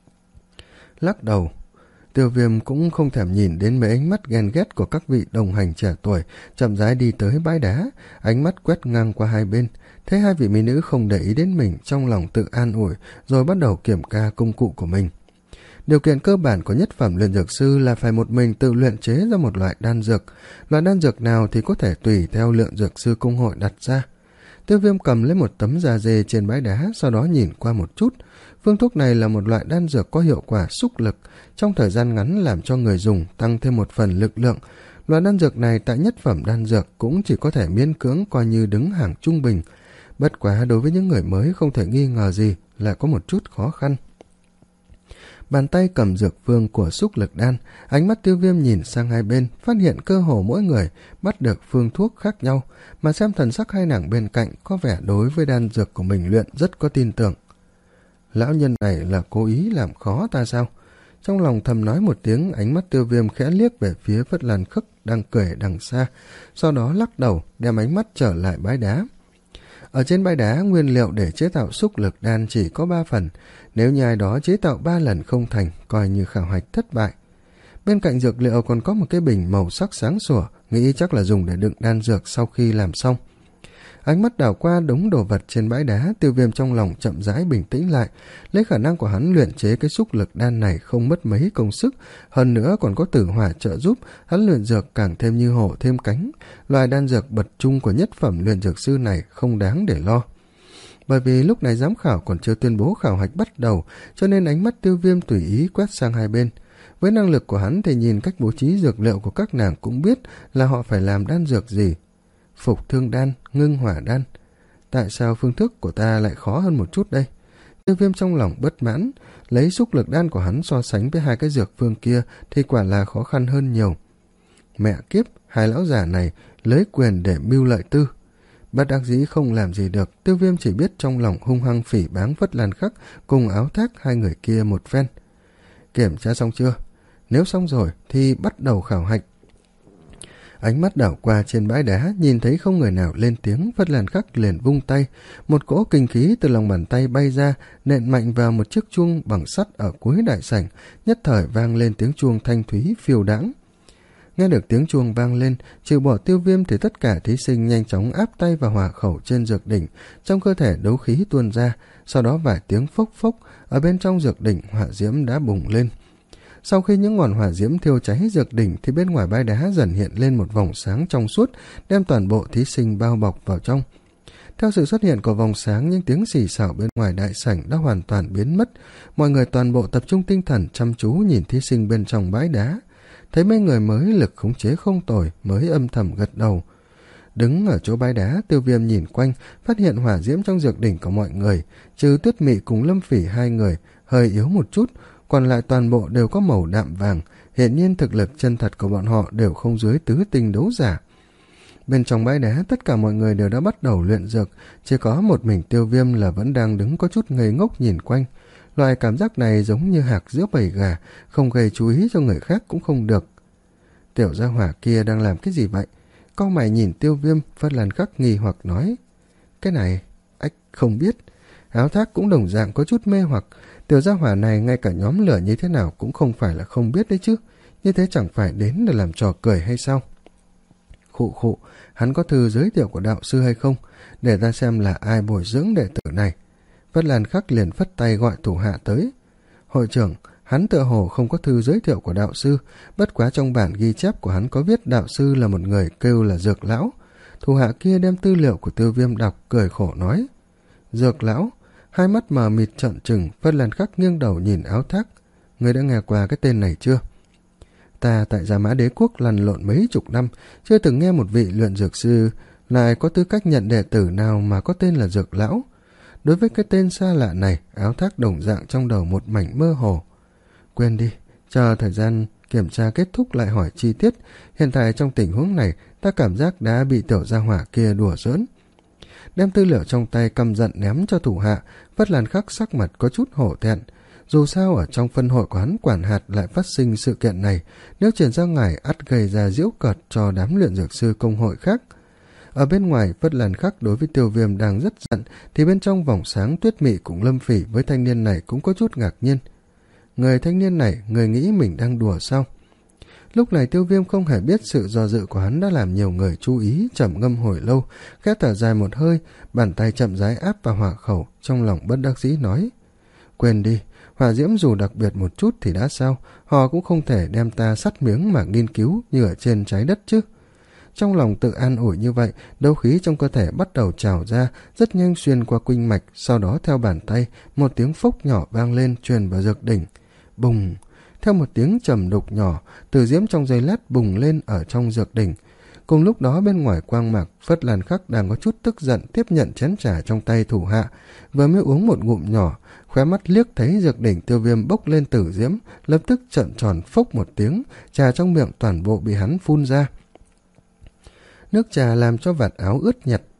Lắc đầu, Tiêu Viêm cũng không thèm nhìn đến mấy ánh mắt ghen ghét của các vị đồng hành trẻ tuổi, chậm rãi đi tới bãi đá, ánh mắt quét ngang qua hai bên, thấy hai vị mỹ nữ không để ý đến mình, trong lòng tự an ủi, rồi bắt đầu kiểm tra công cụ của mình. Điều kiện cơ bản của nhất phẩm luyện dược sư là phải một mình tự luyện chế ra một loại đan dược, loại đan dược nào thì có thể tùy theo luyện dược sư công hội đặt ra. Tiêu Viêm cầm lấy một tấm da dê trên bãi đá, sau đó nhìn qua một chút. Phương thuốc này là một loại đan dược có hiệu quả xúc lực, trong thời gian ngắn làm cho người dùng tăng thêm một phần lực lượng. Loại đan dược này tại nhất phẩm đan dược cũng chỉ có thể miễn cưỡng coi như đứng hàng trung bình. Bất quá đối với những người mới không thể nghi ngờ gì là có một chút khó khăn. Bàn tay cầm dược phương của xúc lực đan, ánh mắt Tiêu Viêm nhìn sang hai bên, phát hiện cơ hồ mỗi người bắt được phương thuốc khác nhau, mà xem thần sắc hai nàng bên cạnh có vẻ đối với đan dược của mình luyện rất có tin tưởng. lão nhân này là cố ý làm khó ta sao? Trong lòng thầm nói một tiếng, ánh mắt Tiêu Viêm khẽ liếc về phía Phất Lan Khắc đang cười đằng xa, sau đó lắc đầu đem ánh mắt trở lại bãi đá. Ở trên bãi đá, nguyên liệu để chế tạo xúc lực đan chỉ có ba phần, nếu như ai đó chế tạo ba lần không thành, coi như khảo hạch thất bại. Bên cạnh dược liệu còn có một cái bình màu sắc sáng sủa, nghĩ chắc là dùng để đựng đan dược sau khi làm xong. Ánh mắt đảo qua đống đồ vật trên bãi đá, Tiêu Viêm trong lòng chậm rãi bình tĩnh lại, lấy khả năng của hắn luyện chế cái xúc lực đan này không mất mấy công sức, hơn nữa còn có tử hỏa trợ giúp, hắn luyện dược càng thêm như hổ thêm cánh. Loài đan dược bậc trung của nhất phẩm luyện dược sư này không đáng để lo. Bởi vì lúc này giám khảo còn chưa tuyên bố khảo hạch bắt đầu, cho nên ánh mắt Tiêu Viêm tùy ý quét sang hai bên. Với năng lực của hắn thì nhìn cách bố trí dược liệu của các nàng cũng biết là họ phải làm đan dược gì. Phục thương đan, ngưng hỏa đan. Tại sao phương thức của ta lại khó hơn một chút đây? Tiêu Viêm trong lòng bất mãn, lấy xúc lực đan của hắn so sánh với hai cái dược phương kia thì quả là khó khăn hơn nhiều. Mẹ kiếp, hai lão già này lấy quyền để mưu lợi tư. Bất đắc dĩ không làm gì được, Tiêu Viêm chỉ biết trong lòng hung hăng phỉ báng Phất Lan Khắc cùng Áo Thác hai người kia một phen. Kiểm tra xong chưa? Nếu xong rồi thì bắt đầu khảo hạch. Ánh mắt đảo qua trên bãi đá, nhìn thấy không người nào lên tiếng, Phất Lan Khắc liền vung tay, một cỗ kinh khí từ lòng bàn tay bay ra, nện mạnh vào một chiếc chuông bằng sắt ở cuối đại sảnh, nhất thời vang lên tiếng chuông thanh thúy phiêu đãng. Nghe được tiếng chuông vang lên, trừ bỏ Tiêu Viêm thì tất cả thí sinh nhanh chóng áp tay vào hỏa khẩu trên dược đỉnh, trong cơ thể đấu khí tuôn ra, sau đó vài tiếng phốc phốc, ở bên trong dược đỉnh hỏa diễm đã bùng lên. Sau khi những ngọn hỏa diễm thiêu cháy dược đỉnh thì bên ngoài bãi đá dần hiện lên một vòng sáng trong suốt, đem toàn bộ thí sinh bao bọc vào trong. Theo sự xuất hiện của vòng sáng, những tiếng xì xào bên ngoài đại sảnh đã hoàn toàn biến mất, mọi người toàn bộ tập trung tinh thần chăm chú nhìn thí sinh bên trong bãi đá. Thấy mấy người mới lực khống chế không tồi mới âm thầm gật đầu. Đứng ở chỗ bãi đá, Tiêu Viêm nhìn quanh, phát hiện hỏa diễm trong dược đỉnh của mọi người, trừ Tuyết Mị cùng Lâm Phỉ hai người hơi yếu một chút, còn lại toàn bộ đều có màu đạm vàng, hiển nhiên thực lực chân thật của bọn họ đều không dưới tứ tinh đấu giả. Bên trong bãi đá, tất cả mọi người đều đã bắt đầu luyện dược, chỉ có một mình Tiêu Viêm là vẫn đang đứng có chút ngây ngốc nhìn quanh. Loại cảm giác này giống như hạc giữa bầy gà, không gây chú ý cho người khác cũng không được. Tiểu gia hỏa kia đang làm cái gì vậy? Cau mày nhìn Tiêu Viêm, Phất Lan Khắc nghi hoặc nói. Cái này, ách không biết. Áo Thác cũng đồng dạng có chút mê hoặc. Tiểu gia hỏa này ngay cả nhóm lửa như thế nào cũng không phải là không biết đấy chứ. Như thế chẳng phải đến để làm trò cười hay sao? Khụ khụ, hắn có thư giới thiệu của đạo sư hay không? Để ta xem là ai bồi dưỡng đệ tử này. Phất Lan Khắc liền phất tay gọi thủ hạ tới. Hội trưởng, hắn tựa hồ không có thư giới thiệu của đạo sư, bất quá trong bản ghi chép của hắn có viết đạo sư là một người kêu là Dược Lão. Thủ hạ kia đem tư liệu của Tiêu Viêm đọc, cười khổ nói. Dược Lão? Hai mắt mờ mịt trợn trừng, Phất Lan Khắc nghiêng đầu nhìn Áo Thác. Người đã nghe qua cái tên này chưa? Ta tại Gia Mã Đế Quốc lăn lộn mấy chục năm, chưa từng nghe một vị luyện dược sư lại có tư cách nhận đệ tử nào mà có tên là Dược Lão. Đối với cái tên xa lạ này, Áo Thác đồng dạng trong đầu một mảnh mơ hồ. Quên đi, chờ thời gian kiểm tra kết thúc lại hỏi chi tiết. Hiện tại trong tình huống này, ta cảm giác đã bị tiểu gia hỏa kia đùa giỡn. Đem tư liệu trong tay căm giận ném cho thủ hạ, Phất Lan Khắc sắc mặt có chút hổ thẹn. Dù sao ở trong phân hội của hắn quản hạt lại phát sinh sự kiện này, nếu truyền ra ngoài ắt gây ra giễu cợt cho đám luyện dược sư công hội khác. Ở bên ngoài, Phất Lan Khắc đối với Tiêu Viêm đang rất giận, thì bên trong vòng sáng Tuyết Mị cùng Lâm Phỉ với thanh niên này cũng có chút ngạc nhiên. Người thanh niên này, người nghĩ mình đang đùa sao? Lúc này Tiêu Viêm không hề biết sự do dự của hắn đã làm nhiều người chú ý, trầm ngâm hồi lâu, khẽ thở dài một hơi, bàn tay chậm rãi áp vào hỏa khẩu, trong lòng bất đắc dĩ nói. Quên đi, hỏa diễm dù đặc biệt một chút thì đã sao, họ cũng không thể đem ta sắt miếng mà nghiên cứu như ở trên trái đất chứ. Trong lòng tự an ủi như vậy, đấu khí trong cơ thể bắt đầu trào ra, rất nhanh xuyên qua kinh mạch, sau đó theo bàn tay, một tiếng phốc nhỏ vang lên truyền vào dược đỉnh. Bùng! Theo một tiếng trầm đục nhỏ, từ diễm trong giây lát bùng lên ở trong dược đỉnh. Cùng lúc đó bên ngoài quang mạc, Phất Lan Khắc đang có chút tức giận tiếp nhận chén trà trong tay thủ hạ, vừa mới uống một ngụm nhỏ, khóe mắt liếc thấy dược đỉnh Tiêu Viêm bốc lên tử diễm, lập tức trợn tròn phốc một tiếng, trà trong miệng toàn bộ bị hắn phun ra. Nước trà làm cho vạt áo ướt nhẹp,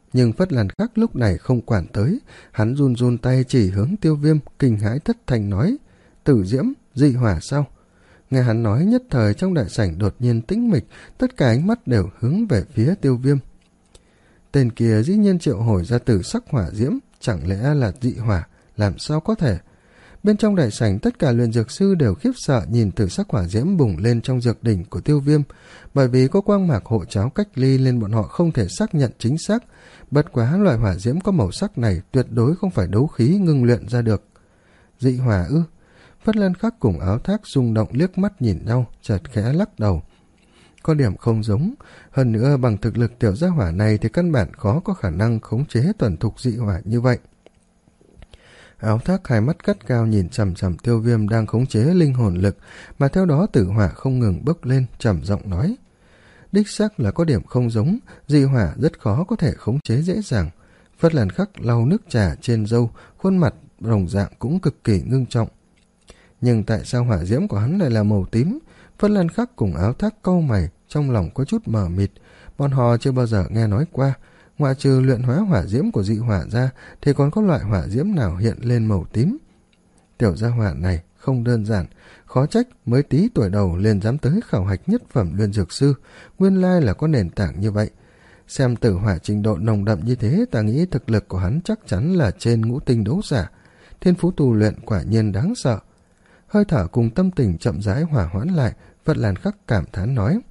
Nhưng Phất Lan Khắc lúc này không quản tới, hắn run run tay chỉ hướng Tiêu Viêm, kinh hãi thất thanh nói: Tử diễm, dị hỏa sao? Nghe hắn nói, nhất thời trong đại sảnh đột nhiên tĩnh mịch, tất cả ánh mắt đều hướng về phía Tiêu Viêm. Tên kia dĩ nhiên triệu hồi ra tử sắc hỏa diễm, chẳng lẽ là dị hỏa? Làm sao có thể? Bên trong đại sảnh tất cả luyện dược sư đều khiếp sợ nhìn tử sắc hỏa diễm bùng lên trong dược đỉnh của Tiêu Viêm, bởi vì có quang mạc hộ cháo cách ly nên bọn họ không thể xác nhận chính xác. Bất quá loại hỏa diễm có màu sắc này tuyệt đối không phải đấu khí ngưng luyện ra được. Dị hỏa ư? Phất Lan Khắc cùng Áo Thác rung động liếc mắt nhìn nhau, chợt khẽ lắc đầu. Có điểm không giống, hơn nữa bằng thực lực tiểu gia hỏa này thì căn bản khó có khả năng khống chế thuần thục dị hỏa như vậy. Áo Thác hai mắt cắt cao nhìn chằm chằm Tiêu Viêm đang khống chế linh hồn lực, mà theo đó tử hỏa không ngừng bốc lên, trầm giọng nói: Đích xác là có điểm không giống, dị hỏa rất khó có thể khống chế dễ dàng. Phất Lan Khắc lau nước trà trên râu, khuôn mặt đồng dạng cũng cực kỳ ngưng trọng. Nhưng tại sao hỏa diễm của hắn lại là màu tím? Phất Lan Khắc cùng Áo Thác cau mày, trong lòng có chút mờ mịt. Bọn họ chưa bao giờ nghe nói qua, ngoại trừ luyện hóa hỏa diễm của dị hỏa ra thì còn có loại hỏa diễm nào hiện lên màu tím. Tiểu gia hỏa này không đơn giản, khó trách mới tí tuổi đầu liền dám tới khảo hạch nhất phẩm luyện dược sư, nguyên lai là có nền tảng như vậy. Xem tử hỏa trình độ nồng đậm như thế, ta nghĩ thực lực của hắn chắc chắn là trên ngũ tinh đấu giả. Thiên phú tu luyện quả nhiên đáng sợ. Hơi thở cùng tâm tình chậm rãi hỏa hoãn lại, Phất Lan Khắc cảm thán nói: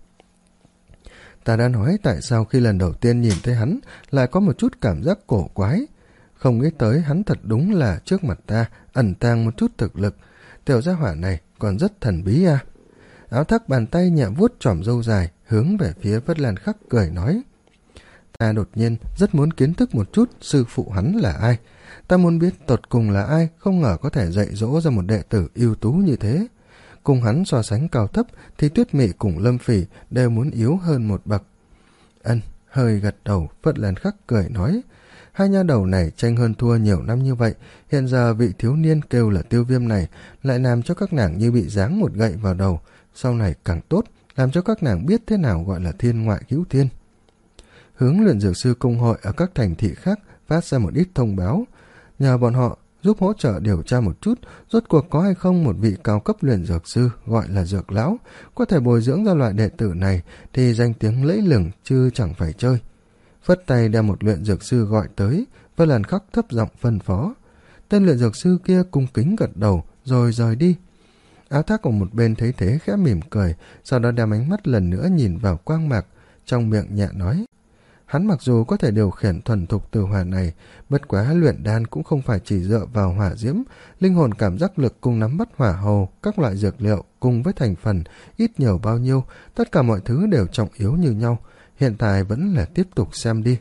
Ta đã nói tại sao khi lần đầu tiên nhìn thấy hắn lại có một chút cảm giác cổ quái. Không nghĩ tới hắn thật đúng là trước mặt ta ẩn tàng một chút thực lực. Tiểu gia hỏa này còn rất thần bí à. Áo Thác bàn tay nhẹ vuốt chỏm râu dài, hướng về phía Phất Lan Khắc cười nói: Ta đột nhiên rất muốn kiến thức một chút sư phụ hắn là ai. Ta muốn biết tột cùng là ai, không ngờ có thể dạy dỗ ra một đệ tử ưu tú như thế. Cùng hắn so sánh cao thấp thì Tuyết Mị cùng Lâm Phỉ đều muốn yếu hơn một bậc. Ân, hơi gật đầu, Phất Lan Khắc cười nói: Hai nha đầu này tranh hơn thua nhiều năm như vậy, hiện giờ vị thiếu niên kêu là Tiêu Viêm này lại làm cho các nàng như bị giáng một gậy vào đầu, sau này càng tốt, làm cho các nàng biết thế nào gọi là thiên ngoại cứu thiên. Hướng luyện dược sư công hội ở các thành thị khác phát ra một ít thông báo, nhờ bọn họ giúp hỗ trợ điều tra một chút rốt cuộc có hay không một vị cao cấp luyện dược sư gọi là Dược Lão có thể bồi dưỡng ra loại đệ tử này thì danh tiếng lẫy lừng chứ chẳng phải chơi. Phất tay đem một luyện dược sư gọi tới, Phất Lan Khắc thấp giọng phân phó. Tên luyện dược sư kia cung kính gật đầu rồi rời đi. Áo Thác ở một bên thấy thế khẽ mỉm cười, sau đó đem ánh mắt lần nữa nhìn vào quang mạc, trong miệng nhẹ nói: Hắn mặc dù có thể điều khiển thuần thục từ hỏa này, bất quá luyện đan cũng không phải chỉ dựa vào hỏa diễm, linh hồn cảm giác lực cùng nắm bắt hỏa hồ, các loại dược liệu cùng với thành phần ít nhiều bao nhiêu, tất cả mọi thứ đều trọng yếu như nhau. Hiện tại vẫn là tiếp tục xem đi.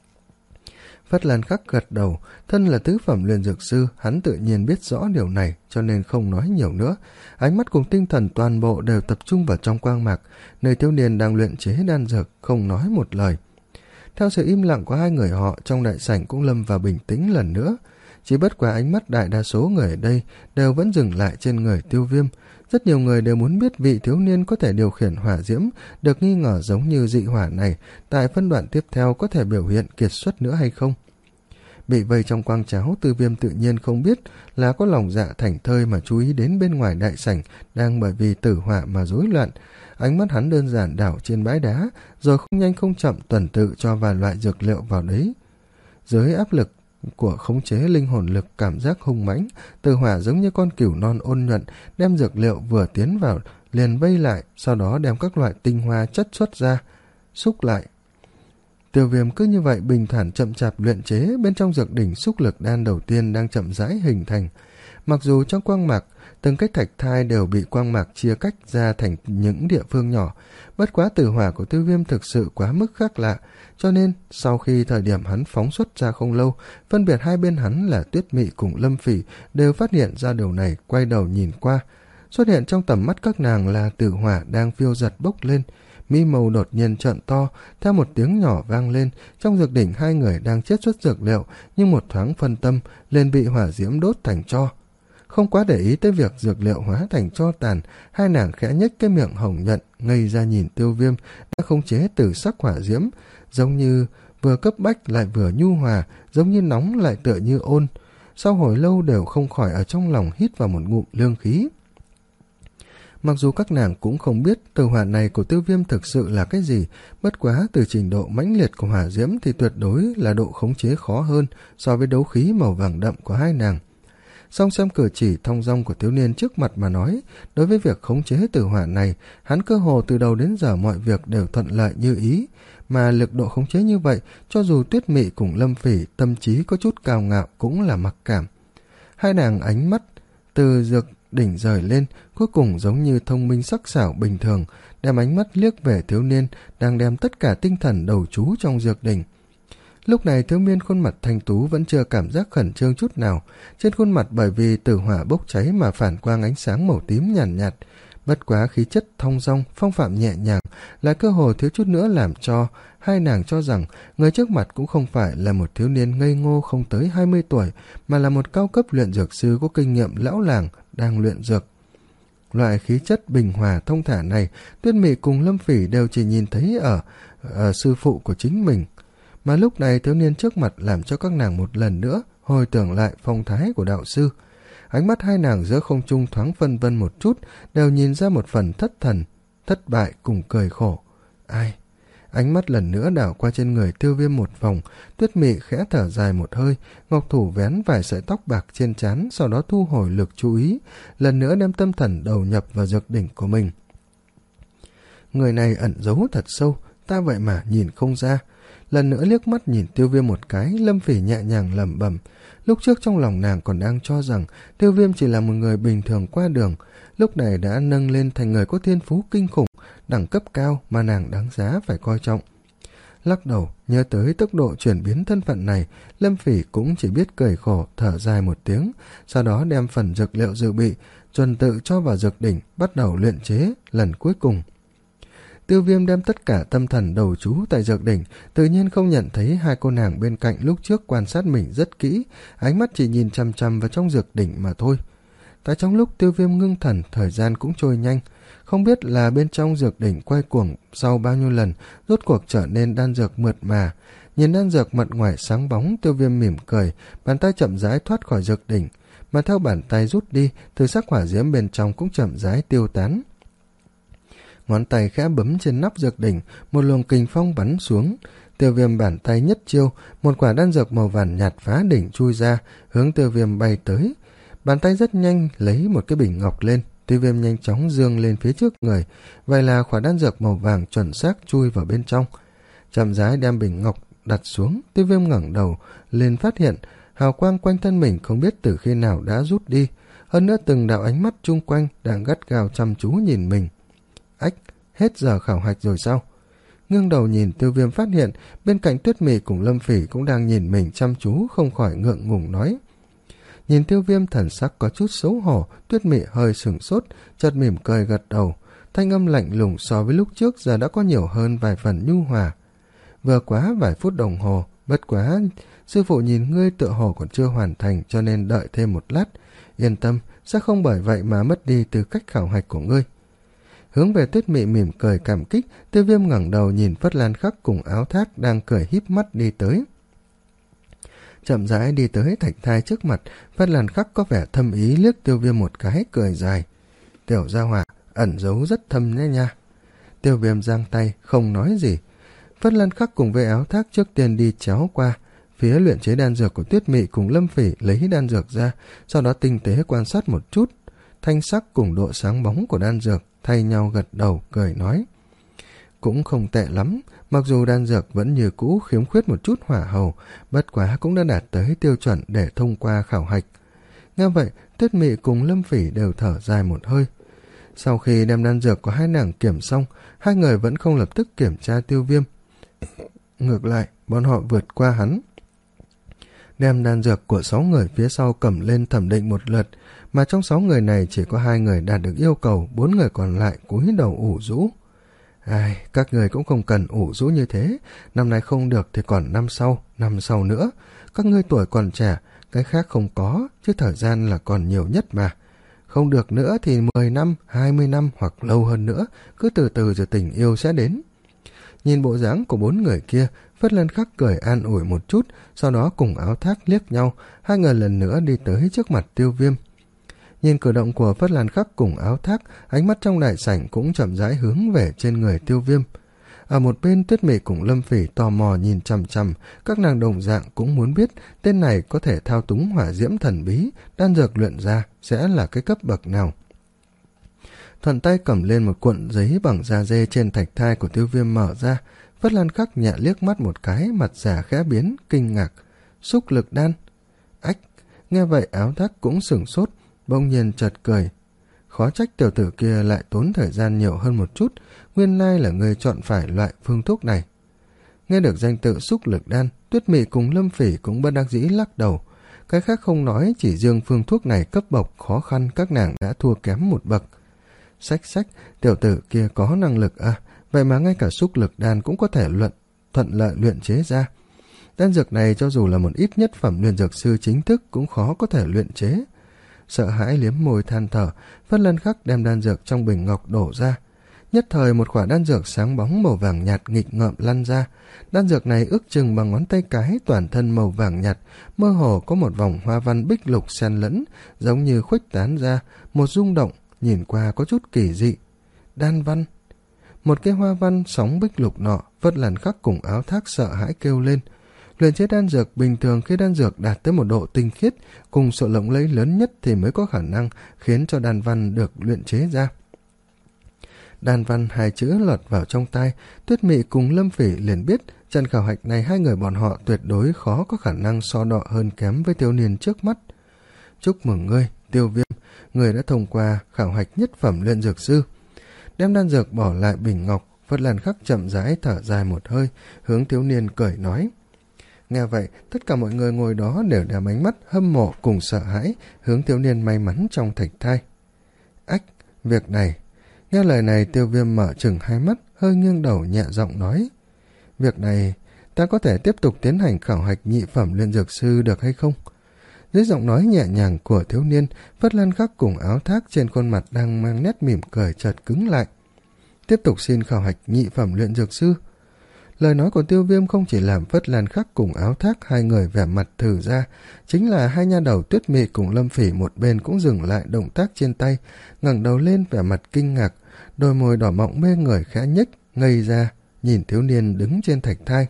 Phất Lan Khắc gật đầu, thân là tứ phẩm luyện dược sư, hắn tự nhiên biết rõ điều này, cho nên không nói nhiều nữa. Ánh mắt cùng tinh thần toàn bộ đều tập trung vào trong quang mạc, nơi thiếu niên đang luyện chế đan dược, không nói một lời. Theo sự im lặng của hai người họ, trong đại sảnh cũng lâm vào bình tĩnh lần nữa. Chỉ bất quá ánh mắt đại đa số người ở đây đều vẫn dừng lại trên người Tiêu Viêm. Rất nhiều người đều muốn biết vị thiếu niên có thể điều khiển hỏa diễm, được nghi ngờ giống như dị hỏa này, tại phân đoạn tiếp theo có thể biểu hiện kiệt xuất nữa hay không. Bị vây trong quang cháo, Tiêu Viêm tự nhiên không biết là có lòng dạ thảnh thơi mà chú ý đến bên ngoài đại sảnh đang bởi vì tử hỏa mà rối loạn. Ánh mắt hắn đơn giản đảo trên bãi đá, rồi không nhanh không chậm tuần tự cho vài loại dược liệu vào đấy. Dưới áp lực của khống chế linh hồn lực cảm giác hung mãnh, tử hỏa giống như con cừu non ôn nhuận, đem dược liệu vừa tiến vào liền vây lại, sau đó đem các loại tinh hoa chất xuất ra, xúc lại. Tiêu Viêm cứ như vậy bình thản chậm chạp luyện chế, bên trong dược đỉnh xúc lực đan đầu tiên đang chậm rãi hình thành. Mặc dù trong quang mạc, từng cái thạch thai đều bị quang mạc chia cách ra thành những địa phương nhỏ, bất quá tử hỏa của Tiêu Viêm thực sự quá mức khác lạ, cho nên sau khi thời điểm hắn phóng xuất ra không lâu, phân biệt hai bên hắn là Tuyết Mị cùng Lâm Phỉ đều phát hiện ra điều này, quay đầu nhìn qua. Xuất hiện trong tầm mắt các nàng là tử hỏa đang phiêu giật bốc lên, mi màu đột nhiên trợn to, theo một tiếng nhỏ vang lên, trong dược đỉnh hai người đang chiết xuất dược liệu, nhưng một thoáng phân tâm liền bị hỏa diễm đốt thành tro. Không quá để ý tới việc dược liệu hóa thành tro tàn, hai nàng khẽ nhếch cái miệng hồng nhuận, ngây ra nhìn Tiêu Viêm đã khống chế tử sắc hỏa diễm, giống như vừa cấp bách lại vừa nhu hòa, giống như nóng lại tựa như ôn. Sau hồi lâu đều không khỏi ở trong lòng hít vào một ngụm lương khí. Mặc dù các nàng cũng không biết từ hỏa này của Tiêu Viêm thực sự là cái gì, bất quá từ trình độ mãnh liệt của hỏa diễm thì tuyệt đối là độ khống chế khó hơn so với đấu khí màu vàng đậm của hai nàng. Song xem cử chỉ thong dong của thiếu niên trước mặt mà nói, đối với việc khống chế tử hỏa này, hắn cơ hồ từ đầu đến giờ mọi việc đều thuận lợi như ý, mà lực độ khống chế như vậy, cho dù Tuyết Mị cùng Lâm Phỉ tâm trí có chút cao ngạo cũng là mặc cảm. Hai nàng ánh mắt từ dược đỉnh rời lên, cuối cùng giống như thông minh sắc sảo bình thường, đem ánh mắt liếc về thiếu niên đang đem tất cả tinh thần đầu trú trong dược đỉnh. Lúc này thiếu niên khuôn mặt thanh tú vẫn chưa cảm giác khẩn trương chút nào, trên khuôn mặt bởi vì tử hỏa bốc cháy mà phản quang ánh sáng màu tím nhàn nhạt, nhạt. Bất quá khí chất thong dong, phong phạm nhẹ nhàng, lại cơ hồ thiếu chút nữa làm cho hai nàng cho rằng người trước mặt cũng không phải là một thiếu niên ngây ngô không tới hai mươi tuổi, mà là một cao cấp luyện dược sư có kinh nghiệm lão làng đang luyện dược. Loại khí chất bình hòa thông thả này, Tuyết Mị cùng Lâm Phỉ đều chỉ nhìn thấy ở, ở sư phụ của chính mình. Mà lúc này thiếu niên trước mặt làm cho các nàng một lần nữa hồi tưởng lại phong thái của đạo sư. Ánh mắt hai nàng giữa không trung thoáng phân vân một chút, đều nhìn ra một phần thất thần, thất bại cùng cười khổ. Ai? Ánh mắt lần nữa đảo qua trên người Tiêu Viêm một vòng, Tuyết Mị khẽ thở dài một hơi, ngọc thủ vén vài sợi tóc bạc trên trán, sau đó thu hồi lực chú ý, lần nữa đem tâm thần đầu nhập vào dược đỉnh của mình. Người này ẩn giấu thật sâu, ta vậy mà nhìn không ra. Lần nữa liếc mắt nhìn Tiêu Viêm một cái, Lâm Phỉ nhẹ nhàng lẩm bẩm. Lúc trước trong lòng nàng còn đang cho rằng Tiêu Viêm chỉ là một người bình thường qua đường, lúc này đã nâng lên thành người có thiên phú kinh khủng, đẳng cấp cao mà nàng đáng giá phải coi trọng. Lắc đầu, nhớ tới tốc độ chuyển biến thân phận này, Lâm Phỉ cũng chỉ biết cười khổ thở dài một tiếng, sau đó đem phần dược liệu dự bị chuẩn tự cho vào dược đỉnh, bắt đầu luyện chế lần cuối cùng. Tiêu Viêm đem tất cả tâm thần đầu trú tại dược đỉnh, tự nhiên không nhận thấy hai cô nàng bên cạnh lúc trước quan sát mình rất kỹ, ánh mắt chỉ nhìn chăm chăm vào trong dược đỉnh mà thôi. Tại trong lúc Tiêu Viêm ngưng thần, thời gian cũng trôi nhanh, không biết là bên trong dược đỉnh quay cuồng sau bao nhiêu lần, rốt cuộc trở nên đan dược mượt mà. Nhìn đan dược mặt ngoài sáng bóng, Tiêu Viêm mỉm cười, bàn tay chậm rãi thoát khỏi dược đỉnh, mà theo bàn tay rút đi, từ sắc hỏa diễm bên trong cũng chậm rãi tiêu tán. Ngón tay khẽ bấm trên nắp dược đỉnh, một luồng kình phong bắn xuống. Tiêu Viêm bàn tay nhất chiêu, một quả đan dược màu vàng nhạt phá đỉnh chui ra, hướng Tiêu Viêm bay tới. Bàn tay rất nhanh lấy một cái bình ngọc lên, Tiêu Viêm nhanh chóng dương lên phía trước người, vậy là quả đan dược màu vàng chuẩn xác chui vào bên trong. Chậm rãi đem bình ngọc đặt xuống, Tiêu Viêm ngẩng đầu lên phát hiện hào quang quanh thân mình không biết từ khi nào đã rút đi, hơn nữa từng đạo ánh mắt chung quanh đang gắt gao chăm chú nhìn mình. Ách, hết giờ khảo hạch rồi sao? Ngưng đầu nhìn, Tiêu Viêm phát hiện bên cạnh Tuyết Mị cùng Lâm Phỉ cũng đang nhìn mình chăm chú, không khỏi ngượng ngùng nói. Nhìn Tiêu Viêm thần sắc có chút xấu hổ, Tuyết Mị hơi sửng sốt, chợt mỉm cười gật đầu. Thanh âm lạnh lùng so với lúc trước giờ đã có nhiều hơn vài phần nhu hòa. Vừa quá vài phút đồng hồ, bất quá sư phụ nhìn ngươi tựa hồ còn chưa hoàn thành, cho nên đợi thêm một lát. Yên tâm, sẽ không bởi vậy mà mất đi tư cách khảo hạch của ngươi. Hướng về Tuyết Mị mỉm cười cảm kích, Tiêu Viêm ngẩng đầu nhìn Phất Lan Khắc cùng Áo Thác đang cười híp mắt đi tới. Chậm rãi đi tới Thạch Thai trước mặt, Phất Lan Khắc có vẻ thâm ý liếc Tiêu Viêm một cái, cười dài. Tiểu gia hỏa, ẩn giấu rất thâm nhé nha. Tiêu Viêm giang tay, không nói gì. Phất Lan Khắc cùng với Áo Thác trước tiên đi chéo qua. Phía luyện chế đan dược của Tuyết Mị cùng Lâm Phỉ lấy đan dược ra, sau đó tinh tế quan sát một chút. Thanh sắc cùng độ sáng bóng của đan dược thay nhau gật đầu, cười nói. Cũng không tệ lắm, mặc dù đan dược vẫn như cũ khiếm khuyết một chút hỏa hầu, bất quá cũng đã đạt tới tiêu chuẩn để thông qua khảo hạch. Nghe vậy, Tuyết Mị cùng Lâm Phỉ đều thở dài một hơi. Sau khi đem đan dược của hai nàng kiểm xong, hai người vẫn không lập tức kiểm tra Tiêu Viêm. Ngược lại, bọn họ vượt qua hắn, đem đan dược của sáu người phía sau cầm lên thẩm định một lượt, mà trong sáu người này chỉ có hai người đạt được yêu cầu, bốn người còn lại cúi đầu ủ rũ. Ai, các người cũng không cần ủ rũ như thế, năm nay không được thì còn năm sau, năm sau nữa. Các ngươi tuổi còn trẻ, cái khác không có, chứ thời gian là còn nhiều nhất mà. Không được nữa thì mười năm, hai mươi năm hoặc lâu hơn nữa, cứ từ từ rồi tình yêu sẽ đến. Nhìn bộ dáng của bốn người kia, Phất Lan Khắc cười an ủi một chút, sau đó cùng Áo Thác liếc nhau, hai người lần nữa đi tới trước mặt Tiêu Viêm. Nhìn cử động của Phất Lan Khắc cùng Áo Thác, ánh mắt trong đại sảnh cũng chậm rãi hướng về trên người Tiêu Viêm. Ở một bên, Tuyết Mị cùng Lâm Phỉ tò mò nhìn chằm chằm, các nàng đồng dạng cũng muốn biết tên này có thể thao túng hỏa diễm thần bí, đan dược luyện ra sẽ là cái cấp bậc nào. Thuận tay cầm lên một cuộn giấy bằng da dê trên thạch thai của Tiêu Viêm mở ra, Phất Lan Khắc nhẹ liếc mắt một cái, mặt giả khẽ biến, kinh ngạc. Xúc lực đan. Ách, nghe vậy Áo Thác cũng sửng sốt, bỗng nhiên chợt cười. Khó trách tiểu tử kia lại tốn thời gian nhiều hơn một chút, nguyên lai là người chọn phải loại phương thuốc này. Nghe được danh tự xúc lực đan, Tuyết Mị cùng Lâm Phỉ cũng bất đắc dĩ lắc đầu. Cái khác không nói, chỉ riêng phương thuốc này cấp bậc khó khăn các nàng đã thua kém một bậc. Xách xách, tiểu tử kia có năng lực à, vậy mà ngay cả xúc lực đan cũng có thể luận thuận lợi luyện chế ra. Đan dược này cho dù là một ít nhất phẩm luyện dược sư chính thức cũng khó có thể luyện chế. Sợ hãi liếm môi than thở, Phất Lan Khắc đem đan dược trong bình ngọc đổ ra. Nhất thời một quả đan dược sáng bóng màu vàng nhạt nghịch ngợm lăn ra. Đan dược này ước chừng bằng ngón tay cái, toàn thân màu vàng nhạt, mơ hồ có một vòng hoa văn bích lục xen lẫn, giống như khuếch tán ra, một rung động, nhìn qua có chút kỳ dị. Đan văn. Một cái hoa văn sóng bích lục nọ, Phất Lan Khắc cùng Áo Thác sợ hãi kêu lên. Luyện chế đan dược bình thường khi đan dược đạt tới một độ tinh khiết cùng sự lộng lẫy lớn nhất thì mới có khả năng khiến cho đan văn được luyện chế ra. Đan văn hai chữ lọt vào trong tai, Tuyết Mị cùng Lâm Phỉ liền biết trận khảo hạch này hai người bọn họ tuyệt đối khó có khả năng so đọ hơn kém với thiếu niên trước mắt. Chúc mừng ngươi, Tiêu Viêm, người đã thông qua khảo hạch nhất phẩm luyện dược sư. Đem đan dược bỏ lại bình ngọc, Phất Lan Khắc chậm rãi thở dài một hơi, hướng thiếu niên cười nói. Nghe vậy, tất cả mọi người ngồi đó đều đem ánh mắt hâm mộ cùng sợ hãi, hướng thiếu niên may mắn trong thạch thai. Ách, việc này. Nghe lời này, Tiêu Viêm mở chừng hai mắt, hơi nghiêng đầu nhẹ giọng nói. Việc này, ta có thể tiếp tục tiến hành khảo hạch nhị phẩm luyện dược sư được hay không? Dưới giọng nói nhẹ nhàng của thiếu niên, Phất Lan Khắc cùng Áo Thác trên khuôn mặt đang mang nét mỉm cười chợt cứng lại. Tiếp tục xin khảo hạch nhị phẩm luyện dược sư. Lời nói của Tiêu Viêm không chỉ làm Phất Lan Khắc cùng Áo Thác hai người vẻ mặt thử ra, chính là hai nha đầu Tuyết Mị cùng Lâm Phỉ một bên cũng dừng lại động tác trên tay, ngẩng đầu lên vẻ mặt kinh ngạc, đôi môi đỏ mọng mê người khẽ nhếch, ngây ra, nhìn thiếu niên đứng trên thạch thai.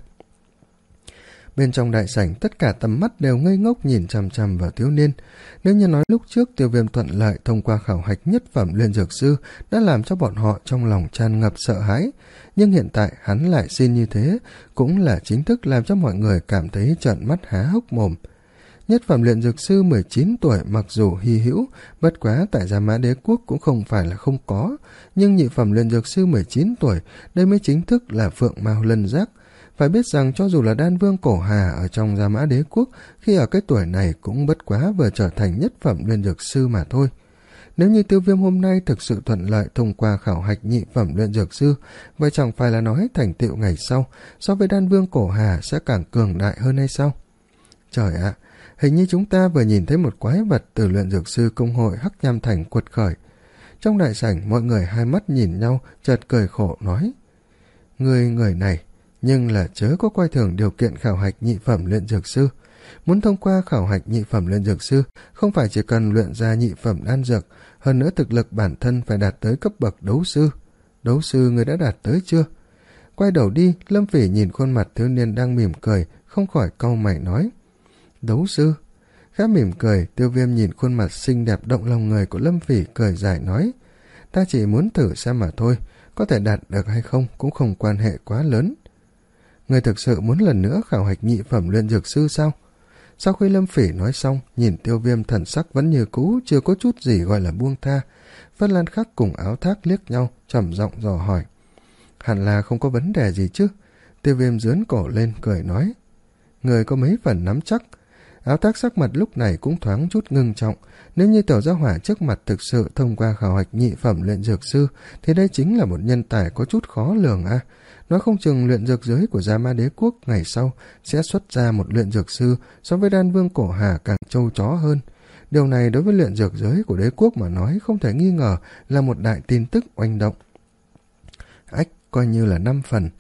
Bên trong đại sảnh tất cả tầm mắt đều ngây ngốc nhìn chằm chằm vào thiếu niên. Nếu như nói lúc trước Tiêu Viêm thuận lợi thông qua khảo hạch nhất phẩm luyện dược sư đã làm cho bọn họ trong lòng tràn ngập sợ hãi, nhưng hiện tại hắn lại xin như thế, cũng là chính thức làm cho mọi người cảm thấy trợn mắt há hốc mồm. Nhất phẩm luyện dược sư mười chín tuổi mặc dù hy hữu, bất quá tại Gia Mã Đế Quốc cũng không phải là không có, nhưng nhị phẩm luyện dược sư mười chín tuổi, đây mới chính thức là phượng mao lân giác. Phải biết rằng cho dù là đan vương Cổ Hà ở trong Gia Mã Đế Quốc, khi ở cái tuổi này cũng bất quá vừa trở thành nhất phẩm luyện dược sư mà thôi. Nếu như Tiêu Viêm hôm nay thực sự thuận lợi thông qua khảo hạch nhị phẩm luyện dược sư, vậy chẳng phải là nói thành tựu ngày sau, so với đan vương Cổ Hà sẽ càng cường đại hơn hay sao? Trời ạ, hình như chúng ta vừa nhìn thấy một quái vật từ luyện dược sư công hội Hắc Nham Thành quật khởi. Trong đại sảnh, mọi người hai mắt nhìn nhau, chợt cười khổ nói. Người người này, nhưng là chớ có coi thường điều kiện khảo hạch nhị phẩm luyện dược sư. Muốn thông qua khảo hạch nhị phẩm luyện dược sư, không phải chỉ cần luyện ra nhị phẩm đan dược, hơn nữa thực lực bản thân phải đạt tới cấp bậc đấu sư. Đấu sư người đã đạt tới chưa? Quay đầu đi, Lâm Phỉ nhìn khuôn mặt thiếu niên đang mỉm cười, không khỏi cau mày nói. Đấu sư? Khá mỉm cười, Tiêu Viêm nhìn khuôn mặt xinh đẹp động lòng người của Lâm Phỉ cười dài nói. Ta chỉ muốn thử xem mà thôi, có thể đạt được hay không cũng không quan hệ quá lớn. Người thực sự muốn lần nữa khảo hạch nhị phẩm luyện dược sư sao? Sau khi Lâm Phỉ nói xong, nhìn Tiêu Viêm thần sắc vẫn như cũ, chưa có chút gì gọi là buông tha. Phất Lan Khắc cùng Áo Thác liếc nhau, trầm giọng dò hỏi. Hẳn là không có vấn đề gì chứ? Tiêu Viêm dướn cổ lên, cười nói. Người có mấy phần nắm chắc. Áo Thác sắc mặt lúc này cũng thoáng chút ngưng trọng. Nếu như tiểu gia hỏa trước mặt thực sự thông qua khảo hạch nhị phẩm luyện dược sư, thì đây chính là một nhân tài có chút khó lường à. Nói không chừng luyện dược giới của Gia Mã Đế Quốc ngày sau sẽ xuất ra một luyện dược sư so với đan vương Cổ Hà càng trâu chó hơn. Điều này đối với luyện dược giới của đế quốc mà nói không thể nghi ngờ là một đại tin tức oanh động. Ách, coi như là năm phần.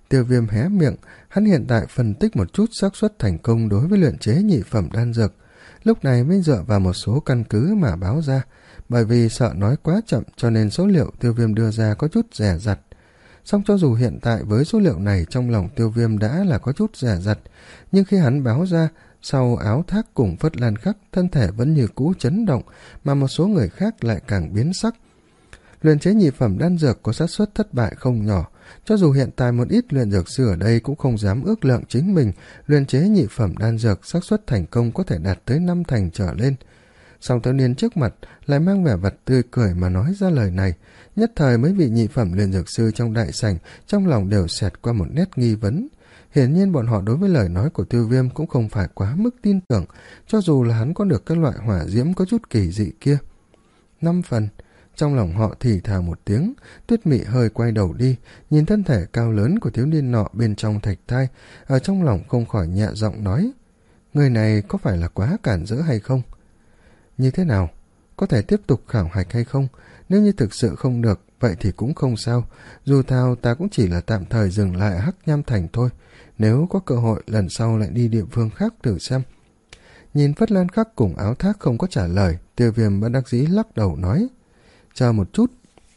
Tiêu Viêm hé miệng, hắn hiện tại phân tích một chút xác suất thành công đối với luyện chế nhị phẩm đan dược, lúc này mới dựa vào một số căn cứ mà báo ra, bởi vì sợ nói quá chậm cho nên số liệu Tiêu Viêm đưa ra có chút dè dặt. Song cho dù hiện tại với số liệu này trong lòng Tiêu Viêm đã là có chút dè dặt, nhưng khi hắn báo ra, sau Áo Thác cùng Phất Lan Khắc thân thể vẫn như cũ chấn động, mà một số người khác lại càng biến sắc. Luyện chế nhị phẩm đan dược có xác suất thất bại không nhỏ, cho dù hiện tại một ít luyện dược sư ở đây cũng không dám ước lượng chính mình luyện chế nhị phẩm đan dược xác suất thành công có thể đạt tới năm thành trở lên. Song thiếu niên trước mặt lại mang vẻ mặt tươi cười mà nói ra lời này, nhất thời mấy vị nhị phẩm luyện dược sư trong đại sảnh trong lòng đều xẹt qua một nét nghi vấn. Hiển nhiên bọn họ đối với lời nói của Tiêu Viêm cũng không phải quá mức tin tưởng, cho dù là hắn có được các loại hỏa diễm có chút kỳ dị kia. Năm phần. Trong lòng họ thì thào một tiếng, Tuyết Mị hơi quay đầu đi, nhìn thân thể cao lớn của thiếu niên nọ bên trong thạch thai, ở trong lòng không khỏi nhẹ giọng nói, người này có phải là quá cản rỡ hay không? Như thế nào? Có thể tiếp tục khảo hạch hay không? Nếu như thực sự không được, vậy thì cũng không sao, dù thao ta cũng chỉ là tạm thời dừng lại Hắc Nham Thành thôi, nếu có cơ hội lần sau lại đi địa phương khác thử xem. Nhìn Phất Lan Khắc cùng Áo Thác không có trả lời, Tiêu Viêm bất đắc dĩ lắc đầu nói, chờ một chút.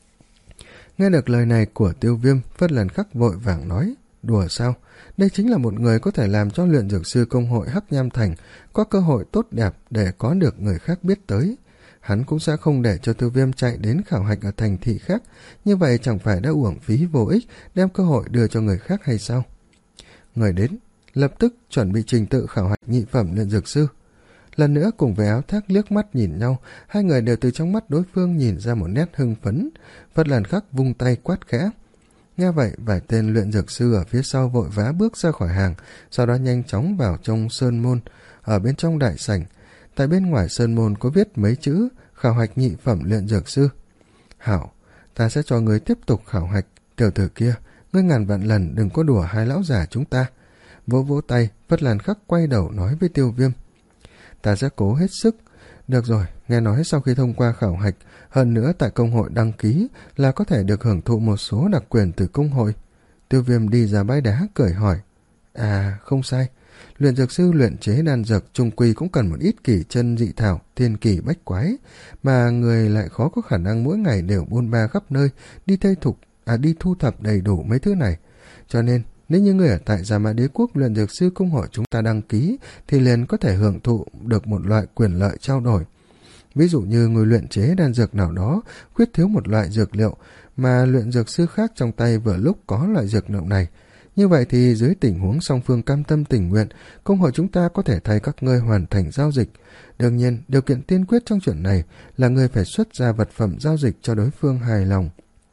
Nghe được lời này của Tiêu Viêm, Phất Lan Khắc vội vàng nói, đùa sao? Đây chính là một người có thể làm cho luyện dược sư công hội Hắc Nham Thành có cơ hội tốt đẹp để có được người khác biết tới. Hắn cũng sẽ không để cho Tiêu Viêm chạy đến khảo hạch ở thành thị khác, như vậy chẳng phải đã uổng phí vô ích đem cơ hội đưa cho người khác hay sao? Người đến, lập tức chuẩn bị trình tự khảo hạch nhị phẩm luyện dược sư. Lần nữa cùng với Áo Thác liếc mắt nhìn nhau, hai người đều từ trong mắt đối phương nhìn ra một nét hưng phấn. Phất Lan Khắc vung tay quát khẽ. Nghe vậy, vài tên luyện dược sư ở phía sau vội vã bước ra khỏi hàng, sau đó nhanh chóng vào trong sơn môn, ở bên trong đại sảnh. Tại bên ngoài sơn môn có viết mấy chữ khảo hạch nhị phẩm luyện dược sư. Hảo, ta sẽ cho người tiếp tục khảo hạch. Tiểu tử kia, ngươi ngàn vạn lần đừng có đùa hai lão già chúng ta. Vỗ vỗ tay, Phất Lan Khắc quay đầu nói với Tiêu Viêm. Ta sẽ cố hết sức. Được rồi, nghe nói sau khi thông qua khảo hạch, hơn nữa tại công hội đăng ký là có thể được hưởng thụ một số đặc quyền từ công hội. Tiêu Viêm đi ra bãi đá cười hỏi. À, không sai. Luyện dược sư luyện chế đan dược trung quy cũng cần một ít kỳ chân dị thảo, thiên kỳ bách quái, mà người lại khó có khả năng mỗi ngày đều buôn ba khắp nơi, đi thây thục, à đi thu thập đầy đủ mấy thứ này. Cho nên, nếu như người ở tại Gia Mã Đế Quốc luyện dược sư công hội chúng ta đăng ký, thì liền có thể hưởng thụ được một loại quyền lợi trao đổi. Ví dụ như người luyện chế đan dược nào đó khuyết thiếu một loại dược liệu, mà luyện dược sư khác trong tay vừa lúc có loại dược liệu này. Như vậy thì dưới tình huống song phương cam tâm tình nguyện, công hội chúng ta có thể thay các ngươi hoàn thành giao dịch. Đương nhiên, điều kiện tiên quyết trong chuyện này là người phải xuất ra vật phẩm giao dịch cho đối phương hài lòng.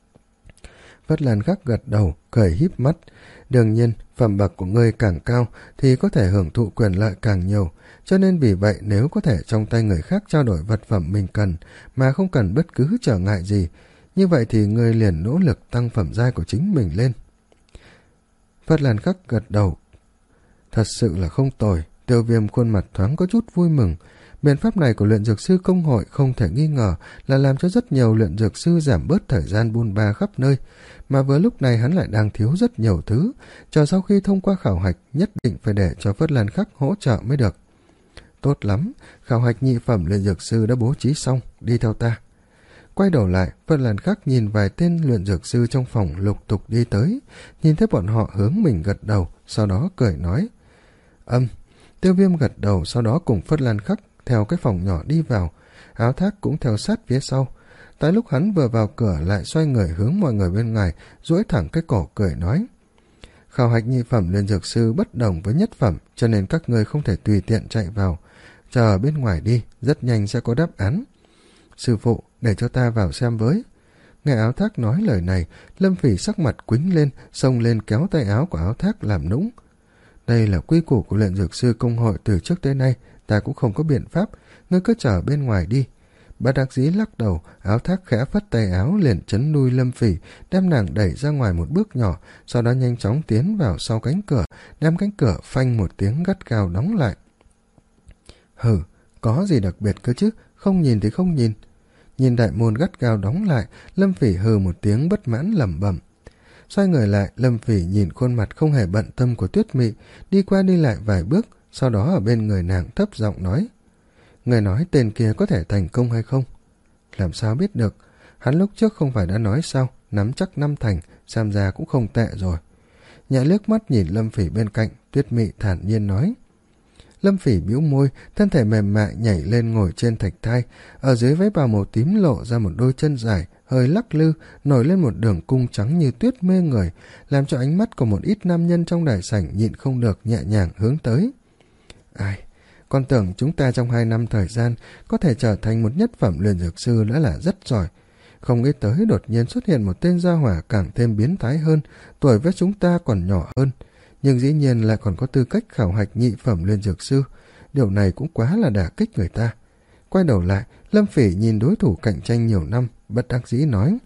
Phất Lan Khắc gật đầu, cười híp mắt. Đương nhiên, phẩm bậc của ngươi càng cao thì có thể hưởng thụ quyền lợi càng nhiều, cho nên vì vậy nếu có thể trong tay người khác trao đổi vật phẩm mình cần mà không cần bất cứ trở ngại gì, như vậy thì ngươi liền nỗ lực tăng phẩm giai của chính mình lên. Phất Lan Khắc gật đầu. Thật sự là không tồi. Tiêu Viêm khuôn mặt thoáng có chút vui mừng. Biện pháp này của luyện dược sư công hội không thể nghi ngờ là làm cho rất nhiều luyện dược sư giảm bớt thời gian buôn ba khắp nơi, mà vừa lúc này hắn lại đang thiếu rất nhiều thứ, chờ sau khi thông qua khảo hạch nhất định phải để cho Phất Lan Khắc hỗ trợ mới được. Tốt lắm, khảo hạch nhị phẩm luyện dược sư đã bố trí xong, đi theo ta. Quay đầu lại, Phất Lan Khắc nhìn vài tên luyện dược sư trong phòng lục tục đi tới, nhìn thấy bọn họ hướng mình gật đầu, sau đó cười nói. Âm, Tiêu Viêm gật đầu, sau đó cùng Phất Lan Khắc theo cái phòng nhỏ đi vào, Áo Thác cũng theo sát phía sau. Tại lúc hắn vừa vào cửa lại xoay người hướng mọi người bên ngoài, duỗi thẳng cái cổ cười nói. Khảo hạch nhị phẩm luyện dược sư bất đồng với nhất phẩm, cho nên các ngươi không thể tùy tiện chạy vào. Chờ ở bên ngoài đi, rất nhanh sẽ có đáp án. Sư phụ, để cho ta vào xem với. Nghe Áo Thác nói lời này, Lâm Phỉ sắc mặt quĩnh lên, xông lên kéo tay áo của Áo Thác làm nũng. Đây là quy củ của luyện dược sư công hội từ trước tới nay, ta cũng không có biện pháp, ngươi cứ chờ bên ngoài đi. Bất đắc dĩ lắc đầu, Áo Thác khẽ phất tay áo liền chấn nuôi Lâm Phỉ, đem nàng đẩy ra ngoài một bước nhỏ, sau đó nhanh chóng tiến vào sau cánh cửa, đem cánh cửa phanh một tiếng gắt gao đóng lại. Hừ, có gì đặc biệt cơ chứ, không nhìn thì không nhìn. Nhìn đại môn gắt gao đóng lại, Lâm Phỉ hừ một tiếng bất mãn lẩm bẩm. Xoay người lại, Lâm Phỉ nhìn khuôn mặt không hề bận tâm của Tuyết Mị, đi qua đi lại vài bước, sau đó ở bên người nàng thấp giọng nói: người nói tên kia có thể thành công hay không? Làm sao biết được, hắn lúc trước không phải đã nói sao, nắm chắc năm thành, xem ra cũng không tệ rồi. Nhẹ liếc mắt nhìn Lâm Phỉ bên cạnh, Tuyết Mị thản nhiên nói. Lâm Phỉ bĩu môi, thân thể mềm mại nhảy lên ngồi trên thạch thai, ở dưới váy bào màu tím lộ ra một đôi chân dài, hơi lắc lư, nổi lên một đường cung trắng như tuyết mê người, làm cho ánh mắt của một ít nam nhân trong đại sảnh nhịn không được nhẹ nhàng hướng tới. Ai, con tưởng chúng ta trong hai năm thời gian có thể trở thành một nhất phẩm luyện dược sư đã là rất giỏi. Không nghĩ tới đột nhiên xuất hiện một tên gia hỏa càng thêm biến thái hơn, tuổi với chúng ta còn nhỏ hơn, nhưng dĩ nhiên lại còn có tư cách khảo hạch nhị phẩm luyện dược sư. Điều này cũng quá là đả kích người ta. Quay đầu lại, Lâm Phỉ nhìn đối thủ cạnh tranh nhiều năm, bất đắc dĩ nói.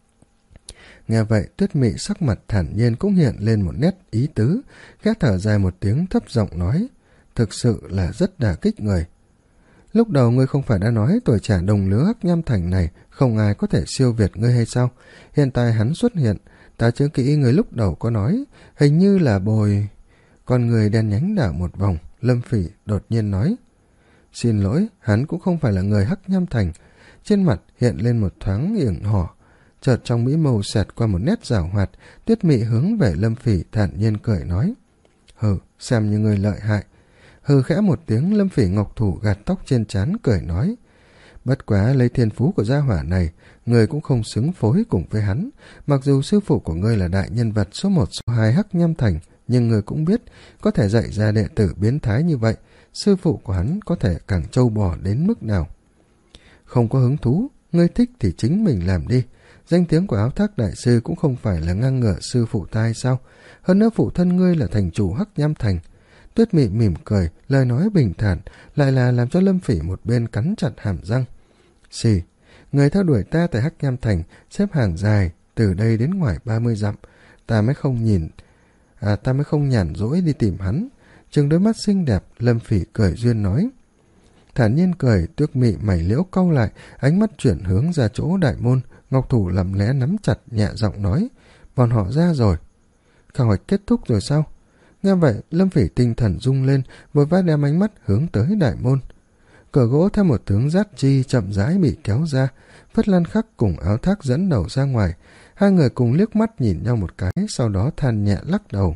Nghe vậy, Tuyết Mị sắc mặt thản nhiên cũng hiện lên một nét ý tứ, khẽ thở dài một tiếng thấp giọng nói, thực sự là rất đả kích người. Lúc đầu ngươi không phải đã nói tuổi trẻ đồng lứa Hắc Nham Thành này không ai có thể siêu việt ngươi hay sao? Hiện tại hắn xuất hiện, ta nhớ kỹ người lúc đầu có nói, hình như là bồi... Con người đen nhánh đảo một vòng, Lâm Phỉ đột nhiên nói. Xin lỗi, hắn cũng không phải là người Hắc Nham Thành. Trên mặt hiện lên một thoáng ửng hỏ, chợt trong mỹ mâu xẹt qua một nét giảo hoạt, Tuyết Mị hướng về Lâm Phỉ thản nhiên cười nói. Hừ, xem như người lợi hại. Hừ khẽ một tiếng, Lâm Phỉ ngọc thủ gạt tóc trên trán cười nói. Bất quá lấy thiên phú của gia hỏa này, người cũng không xứng phối cùng với hắn. Mặc dù sư phụ của ngươi là đại nhân vật số một số hai Hắc Nham Thành, nhưng người cũng biết, có thể dạy ra đệ tử biến thái như vậy, sư phụ của hắn có thể càng trâu bò đến mức nào. Không có hứng thú, ngươi thích thì chính mình làm đi. Danh tiếng của Áo Thác đại sư cũng không phải là ngang ngửa sư phụ ta hay sao? Hơn nữa phụ thân ngươi là thành chủ Hắc Nham Thành. Tuyết Mị mỉm cười, lời nói bình thản, lại là làm cho Lâm Phỉ một bên cắn chặt hàm răng. Xì, người theo đuổi ta tại Hắc Nham Thành xếp hàng dài, từ đây đến ngoài ba mươi dặm, ta mới không nhìn, à ta mới không nhàn rỗi đi tìm hắn. Trừng đôi mắt xinh đẹp, Lâm Phỉ cười duyên nói. Thản nhiên cười, Tuyết Mị mày liễu cau lại, ánh mắt chuyển hướng ra chỗ đại môn, ngọc thủ lầm lẽ nắm chặt, nhẹ giọng nói, bọn họ ra rồi. Khảo hạch kết thúc rồi sao? Nghe vậy, Lâm Phỉ tinh thần rung lên, vội vã đem ánh mắt hướng tới đại môn. Cửa gỗ theo một tiếng rát chi chậm rãi bị kéo ra, Phất Lan Khắc cùng Áo Thác dẫn đầu ra ngoài. Hai người cùng liếc mắt nhìn nhau một cái, sau đó than nhẹ lắc đầu.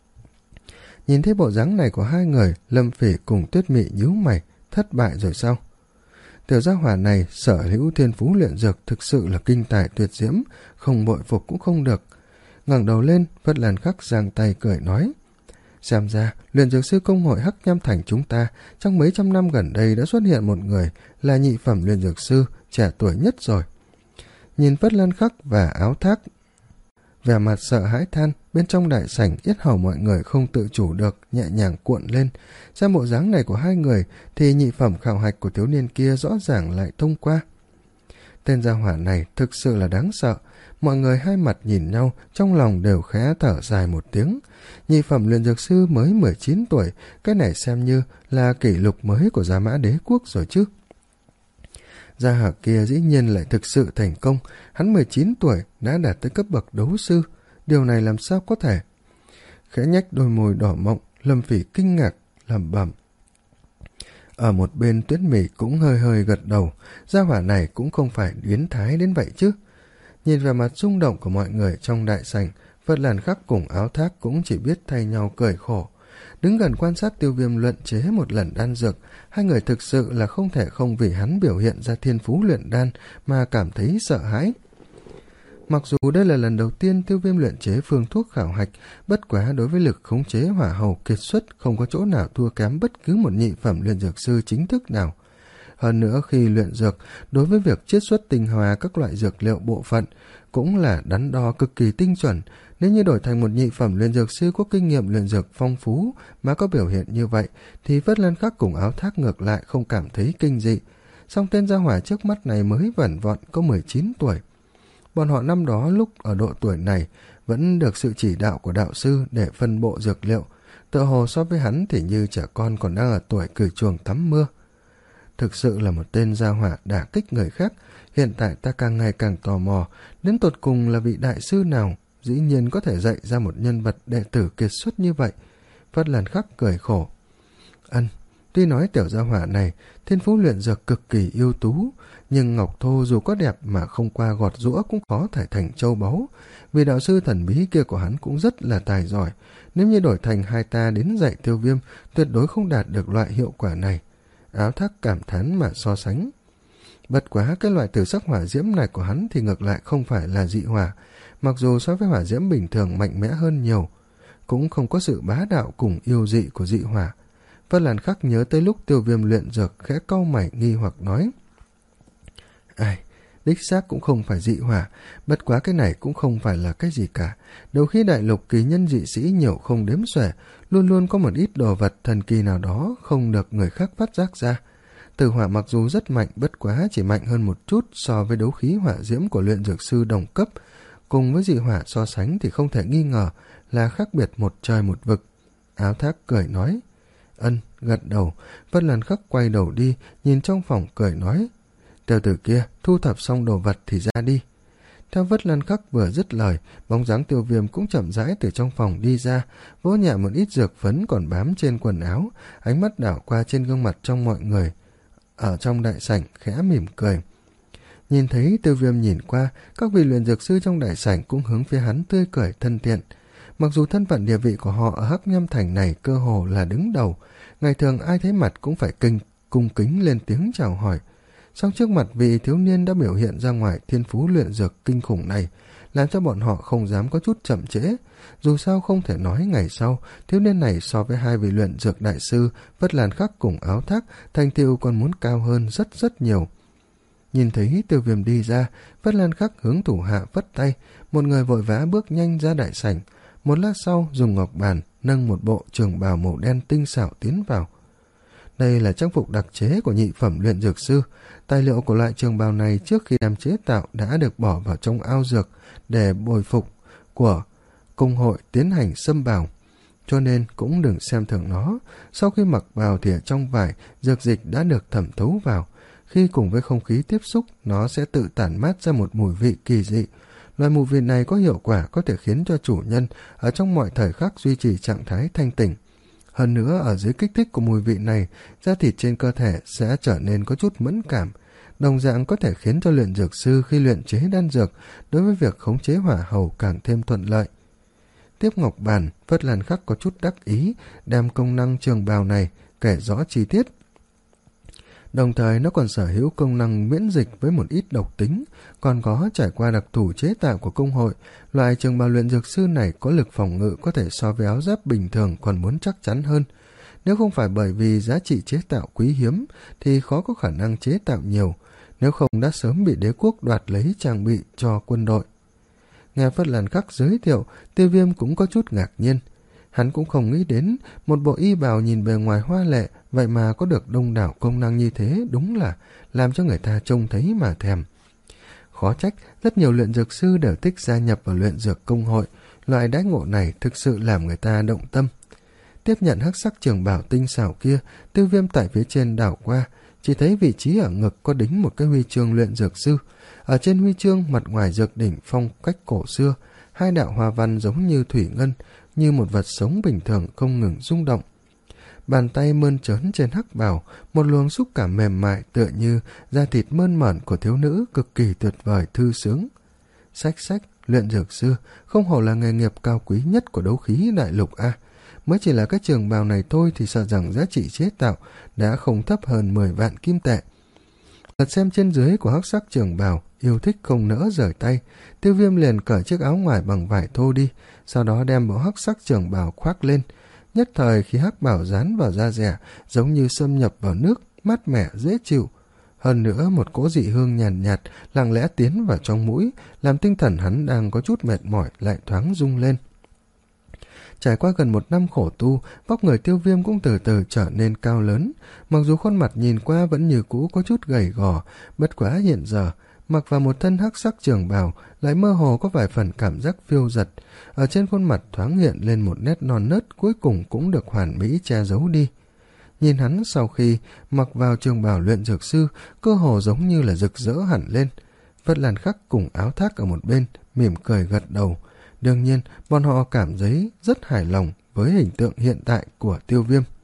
Nhìn thấy bộ dáng này của hai người, Lâm Phỉ cùng Tuyết Mị nhíu mày, thất bại rồi sao? Tiểu gia hỏa này sở hữu thiên phú luyện dược thực sự là kinh tài tuyệt diễm, không bội phục cũng không được. Ngẩng đầu lên, Phất Lan Khắc giang tay cười nói. Xem ra, luyện dược sư công hội Hắc Nham Thành chúng ta trong mấy trăm năm gần đây đã xuất hiện một người là nhị phẩm luyện dược sư, trẻ tuổi nhất rồi. Nhìn Phất Lan Khắc và Áo Thác, vẻ mặt sợ hãi than, bên trong đại sảnh yết hầu mọi người không tự chủ được, nhẹ nhàng cuộn lên. Xem bộ dáng này của hai người thì nhị phẩm khảo hạch của thiếu niên kia rõ ràng lại thông qua. Tên gia hỏa này thực sự là đáng sợ. Mọi người hai mặt nhìn nhau, trong lòng đều khẽ thở dài một tiếng. Nhị phẩm luyện dược sư mới mười chín tuổi, cái này xem như là kỷ lục mới của Gia Mã Đế Quốc rồi chứ. Gia hỏa kia dĩ nhiên lại thực sự thành công, hắn mười chín tuổi đã đạt tới cấp bậc đấu sư, điều này làm sao có thể? Khẽ nhách đôi môi đỏ mọng, Lâm Phỉ kinh ngạc, lẩm bẩm. Ở một bên Tuyết Mị cũng hơi hơi gật đầu, gia hỏa này cũng không phải biến thái đến vậy chứ. Nhìn về mặt rung động của mọi người trong đại sảnh, Phất Lan Khắc cùng Áo Thác cũng chỉ biết thay nhau cười khổ. Đứng gần quan sát Tiêu Viêm luyện chế một lần đan dược, hai người thực sự là không thể không vì hắn biểu hiện ra thiên phú luyện đan mà cảm thấy sợ hãi. Mặc dù đây là lần đầu tiên Tiêu Viêm luyện chế phương thuốc khảo hạch, bất quá đối với lực khống chế hỏa hầu kiệt xuất không có chỗ nào thua kém bất cứ một nhị phẩm luyện dược sư chính thức nào. Hơn nữa khi luyện dược, đối với việc chiết xuất tinh hoa các loại dược liệu bộ phận cũng là đắn đo cực kỳ tinh chuẩn. Nếu như đổi thành một nhị phẩm luyện dược sư có kinh nghiệm luyện dược phong phú mà có biểu hiện như vậy, thì Phất Lan Khắc cùng Áo Thác ngược lại không cảm thấy kinh dị. Song tên gia hỏa trước mắt này mới vẩn vọn có mười chín tuổi. Bọn họ năm đó lúc ở độ tuổi này vẫn được sự chỉ đạo của đạo sư để phân bộ dược liệu, tựa hồ so với hắn thì như trẻ con còn đang ở tuổi cởi chuồng tắm mưa. Thực sự là một tên gia hỏa đả kích người khác. Hiện tại ta càng ngày càng tò mò đến tột cùng là vị đại sư nào dĩ nhiên có thể dạy ra một nhân vật đệ tử kiệt xuất như vậy. Phất Lan Khắc cười khổ. Ân, tuy nói tiểu gia hỏa này thiên phú luyện dược cực kỳ ưu tú, nhưng ngọc thô dù có đẹp mà không qua gọt giũa cũng khó thể thành châu báu. Vì đạo sư thần bí kia của hắn cũng rất là tài giỏi, nếu như đổi thành hai ta đến dạy Tiêu Viêm, tuyệt đối không đạt được loại hiệu quả này. Áo Thác cảm thán mà so sánh. Bất quá cái loại tử sắc hỏa diễm này của hắn thì ngược lại không phải là dị hỏa, mặc dù so với hỏa diễm bình thường mạnh mẽ hơn nhiều, cũng không có sự bá đạo cùng yêu dị của dị hỏa. Phất Lan Khắc nhớ tới lúc Tiêu Viêm luyện dược, khẽ cau mày nghi hoặc nói. Ai, đích xác cũng không phải dị hỏa, bất quá cái này cũng không phải là cái gì cả. Đầu khi đại lục kỳ nhân dị sĩ nhiều không đếm xuể, luôn luôn có một ít đồ vật thần kỳ nào đó không được người khác phát giác ra. Tử hỏa mặc dù rất mạnh, bất quá chỉ mạnh hơn một chút so với đấu khí hỏa diễm của luyện dược sư đồng cấp, cùng với dị hỏa so sánh thì không thể nghi ngờ là khác biệt một trời một vực. Áo Thác cười nói. Ân, gật đầu. Phất Lan Khắc quay đầu đi, nhìn trong phòng cười nói. Tiểu tử kia, thu thập xong đồ vật thì ra đi. Theo Phất Lan Khắc vừa dứt lời, bóng dáng Tiêu Viêm cũng chậm rãi từ trong phòng đi ra, vỗ nhẹ một ít dược phấn còn bám trên quần áo, ánh mắt đảo qua trên gương mặt trong mọi người. Ở trong đại sảnh khẽ mỉm cười. Nhìn thấy Tiêu Viêm nhìn qua, các vị luyện dược sư trong đại sảnh cũng hướng phía hắn tươi cười thân thiện. Mặc dù thân phận địa vị của họ ở Hắc Nhâm Thành này cơ hồ là đứng đầu, ngày thường ai thấy mặt cũng phải kinh cung kính lên tiếng chào hỏi. Song trước mặt vị thiếu niên đã biểu hiện ra ngoài thiên phú luyện dược kinh khủng này, làm cho bọn họ không dám có chút chậm trễ. Dù sao không thể nói ngày sau, thiếu niên này so với hai vị luyện dược đại sư Phất Lan Khắc cùng Áo Thác, thành tựu còn muốn cao hơn rất rất nhiều. Nhìn thấy Tiêu Viêm đi ra, Phất Lan Khắc hướng thủ hạ phất tay, một người vội vã bước nhanh ra đại sảnh. Một lát sau, dùng ngọc bàn nâng một bộ trường bào màu đen tinh xảo tiến vào. Đây là trang phục đặc chế của nhị phẩm luyện dược sư. Tài liệu của loại trường bào này trước khi đem chế tạo đã được bỏ vào trong ao dược để bồi phục của công hội tiến hành xâm bào, cho nên cũng đừng xem thường nó. Sau khi mặc vào thì ở trong vải, dược dịch đã được thẩm thấu vào. Khi cùng với không khí tiếp xúc, nó sẽ tự tản mát ra một mùi vị kỳ dị. Loại mùi vị này có hiệu quả có thể khiến cho chủ nhân ở trong mọi thời khắc duy trì trạng thái thanh tỉnh. Hơn nữa, ở dưới kích thích của mùi vị này, da thịt trên cơ thể sẽ trở nên có chút mẫn cảm, đồng dạng có thể khiến cho luyện dược sư khi luyện chế đan dược đối với việc khống chế hỏa hầu càng thêm thuận lợi. Tiếp ngọc bàn, Phất Lan Khắc có chút đắc ý, đem công năng trường bào này kể rõ chi tiết. Đồng thời nó còn sở hữu công năng miễn dịch với một ít độc tính, còn có trải qua đặc thù chế tạo của công hội, loại trường bào luyện dược sư này có lực phòng ngự có thể so với áo giáp bình thường còn muốn chắc chắn hơn. Nếu không phải bởi vì giá trị chế tạo quý hiếm thì khó có khả năng chế tạo nhiều, nếu không đã sớm bị đế quốc đoạt lấy trang bị cho quân đội. Nghe Phất Lan Khắc giới thiệu, Tiêu Viêm cũng có chút ngạc nhiên. Hắn cũng không nghĩ đến một bộ y bào nhìn bề ngoài hoa lệ vậy mà có được đông đảo công năng như thế, đúng là làm cho người ta trông thấy mà thèm. Khó trách rất nhiều luyện dược sư đều thích gia nhập vào luyện dược công hội, loại đãi ngộ này thực sự làm người ta động tâm. Tiếp nhận hắc sắc trường bào tinh xảo kia, Tiêu Viêm tại phía trên đảo qua, chỉ thấy vị trí ở ngực có đính một cái huy chương luyện dược sư. Ở trên huy chương, mặt ngoài dược đỉnh phong cách cổ xưa, hai đạo hoa văn giống như thủy ngân, như một vật sống bình thường không ngừng rung động. Bàn tay mơn trớn trên hắc bào, một luồng xúc cảm mềm mại tựa như da thịt mơn mởn của thiếu nữ cực kỳ tuyệt vời thư sướng. Sách sách, luyện dược sư không hổ là nghề nghiệp cao quý nhất của đấu khí đại lục a. Mới chỉ là cái trường bào này thôi thì sợ rằng giá trị chế tạo đã không thấp hơn mười vạn kim tệ. Lật xem trên dưới của hắc sắc trường bào, yêu thích không nỡ rời tay, Tiêu Viêm liền cởi chiếc áo ngoài bằng vải thô đi, sau đó đem bộ hắc sắc trường bào khoác lên. Nhất thời khi hắc bào dán vào da dẻ, giống như xâm nhập vào nước, mát mẻ dễ chịu. Hơn nữa một cỗ dị hương nhàn nhạt, nhạt lặng lẽ tiến vào trong mũi, làm tinh thần hắn đang có chút mệt mỏi lại thoáng rung lên. Trải qua gần một năm khổ tu, vóc người Tiêu Viêm cũng từ từ trở nên cao lớn. Mặc dù khuôn mặt nhìn qua vẫn như cũ có chút gầy gò, bất quá hiện giờ mặc vào một thân hắc sắc trường bào lại mơ hồ có vài phần cảm giác phiêu dật. Ở trên khuôn mặt thoáng hiện lên một nét non nớt, cuối cùng cũng được hoàn mỹ che giấu đi. Nhìn hắn sau khi mặc vào trường bào luyện dược sư, cơ hồ giống như là rực rỡ hẳn lên. Phất Lan Khắc cùng Áo Thác ở một bên mỉm cười gật đầu. Đương nhiên, bọn họ cảm thấy rất hài lòng với hình tượng hiện tại của Tiêu Viêm.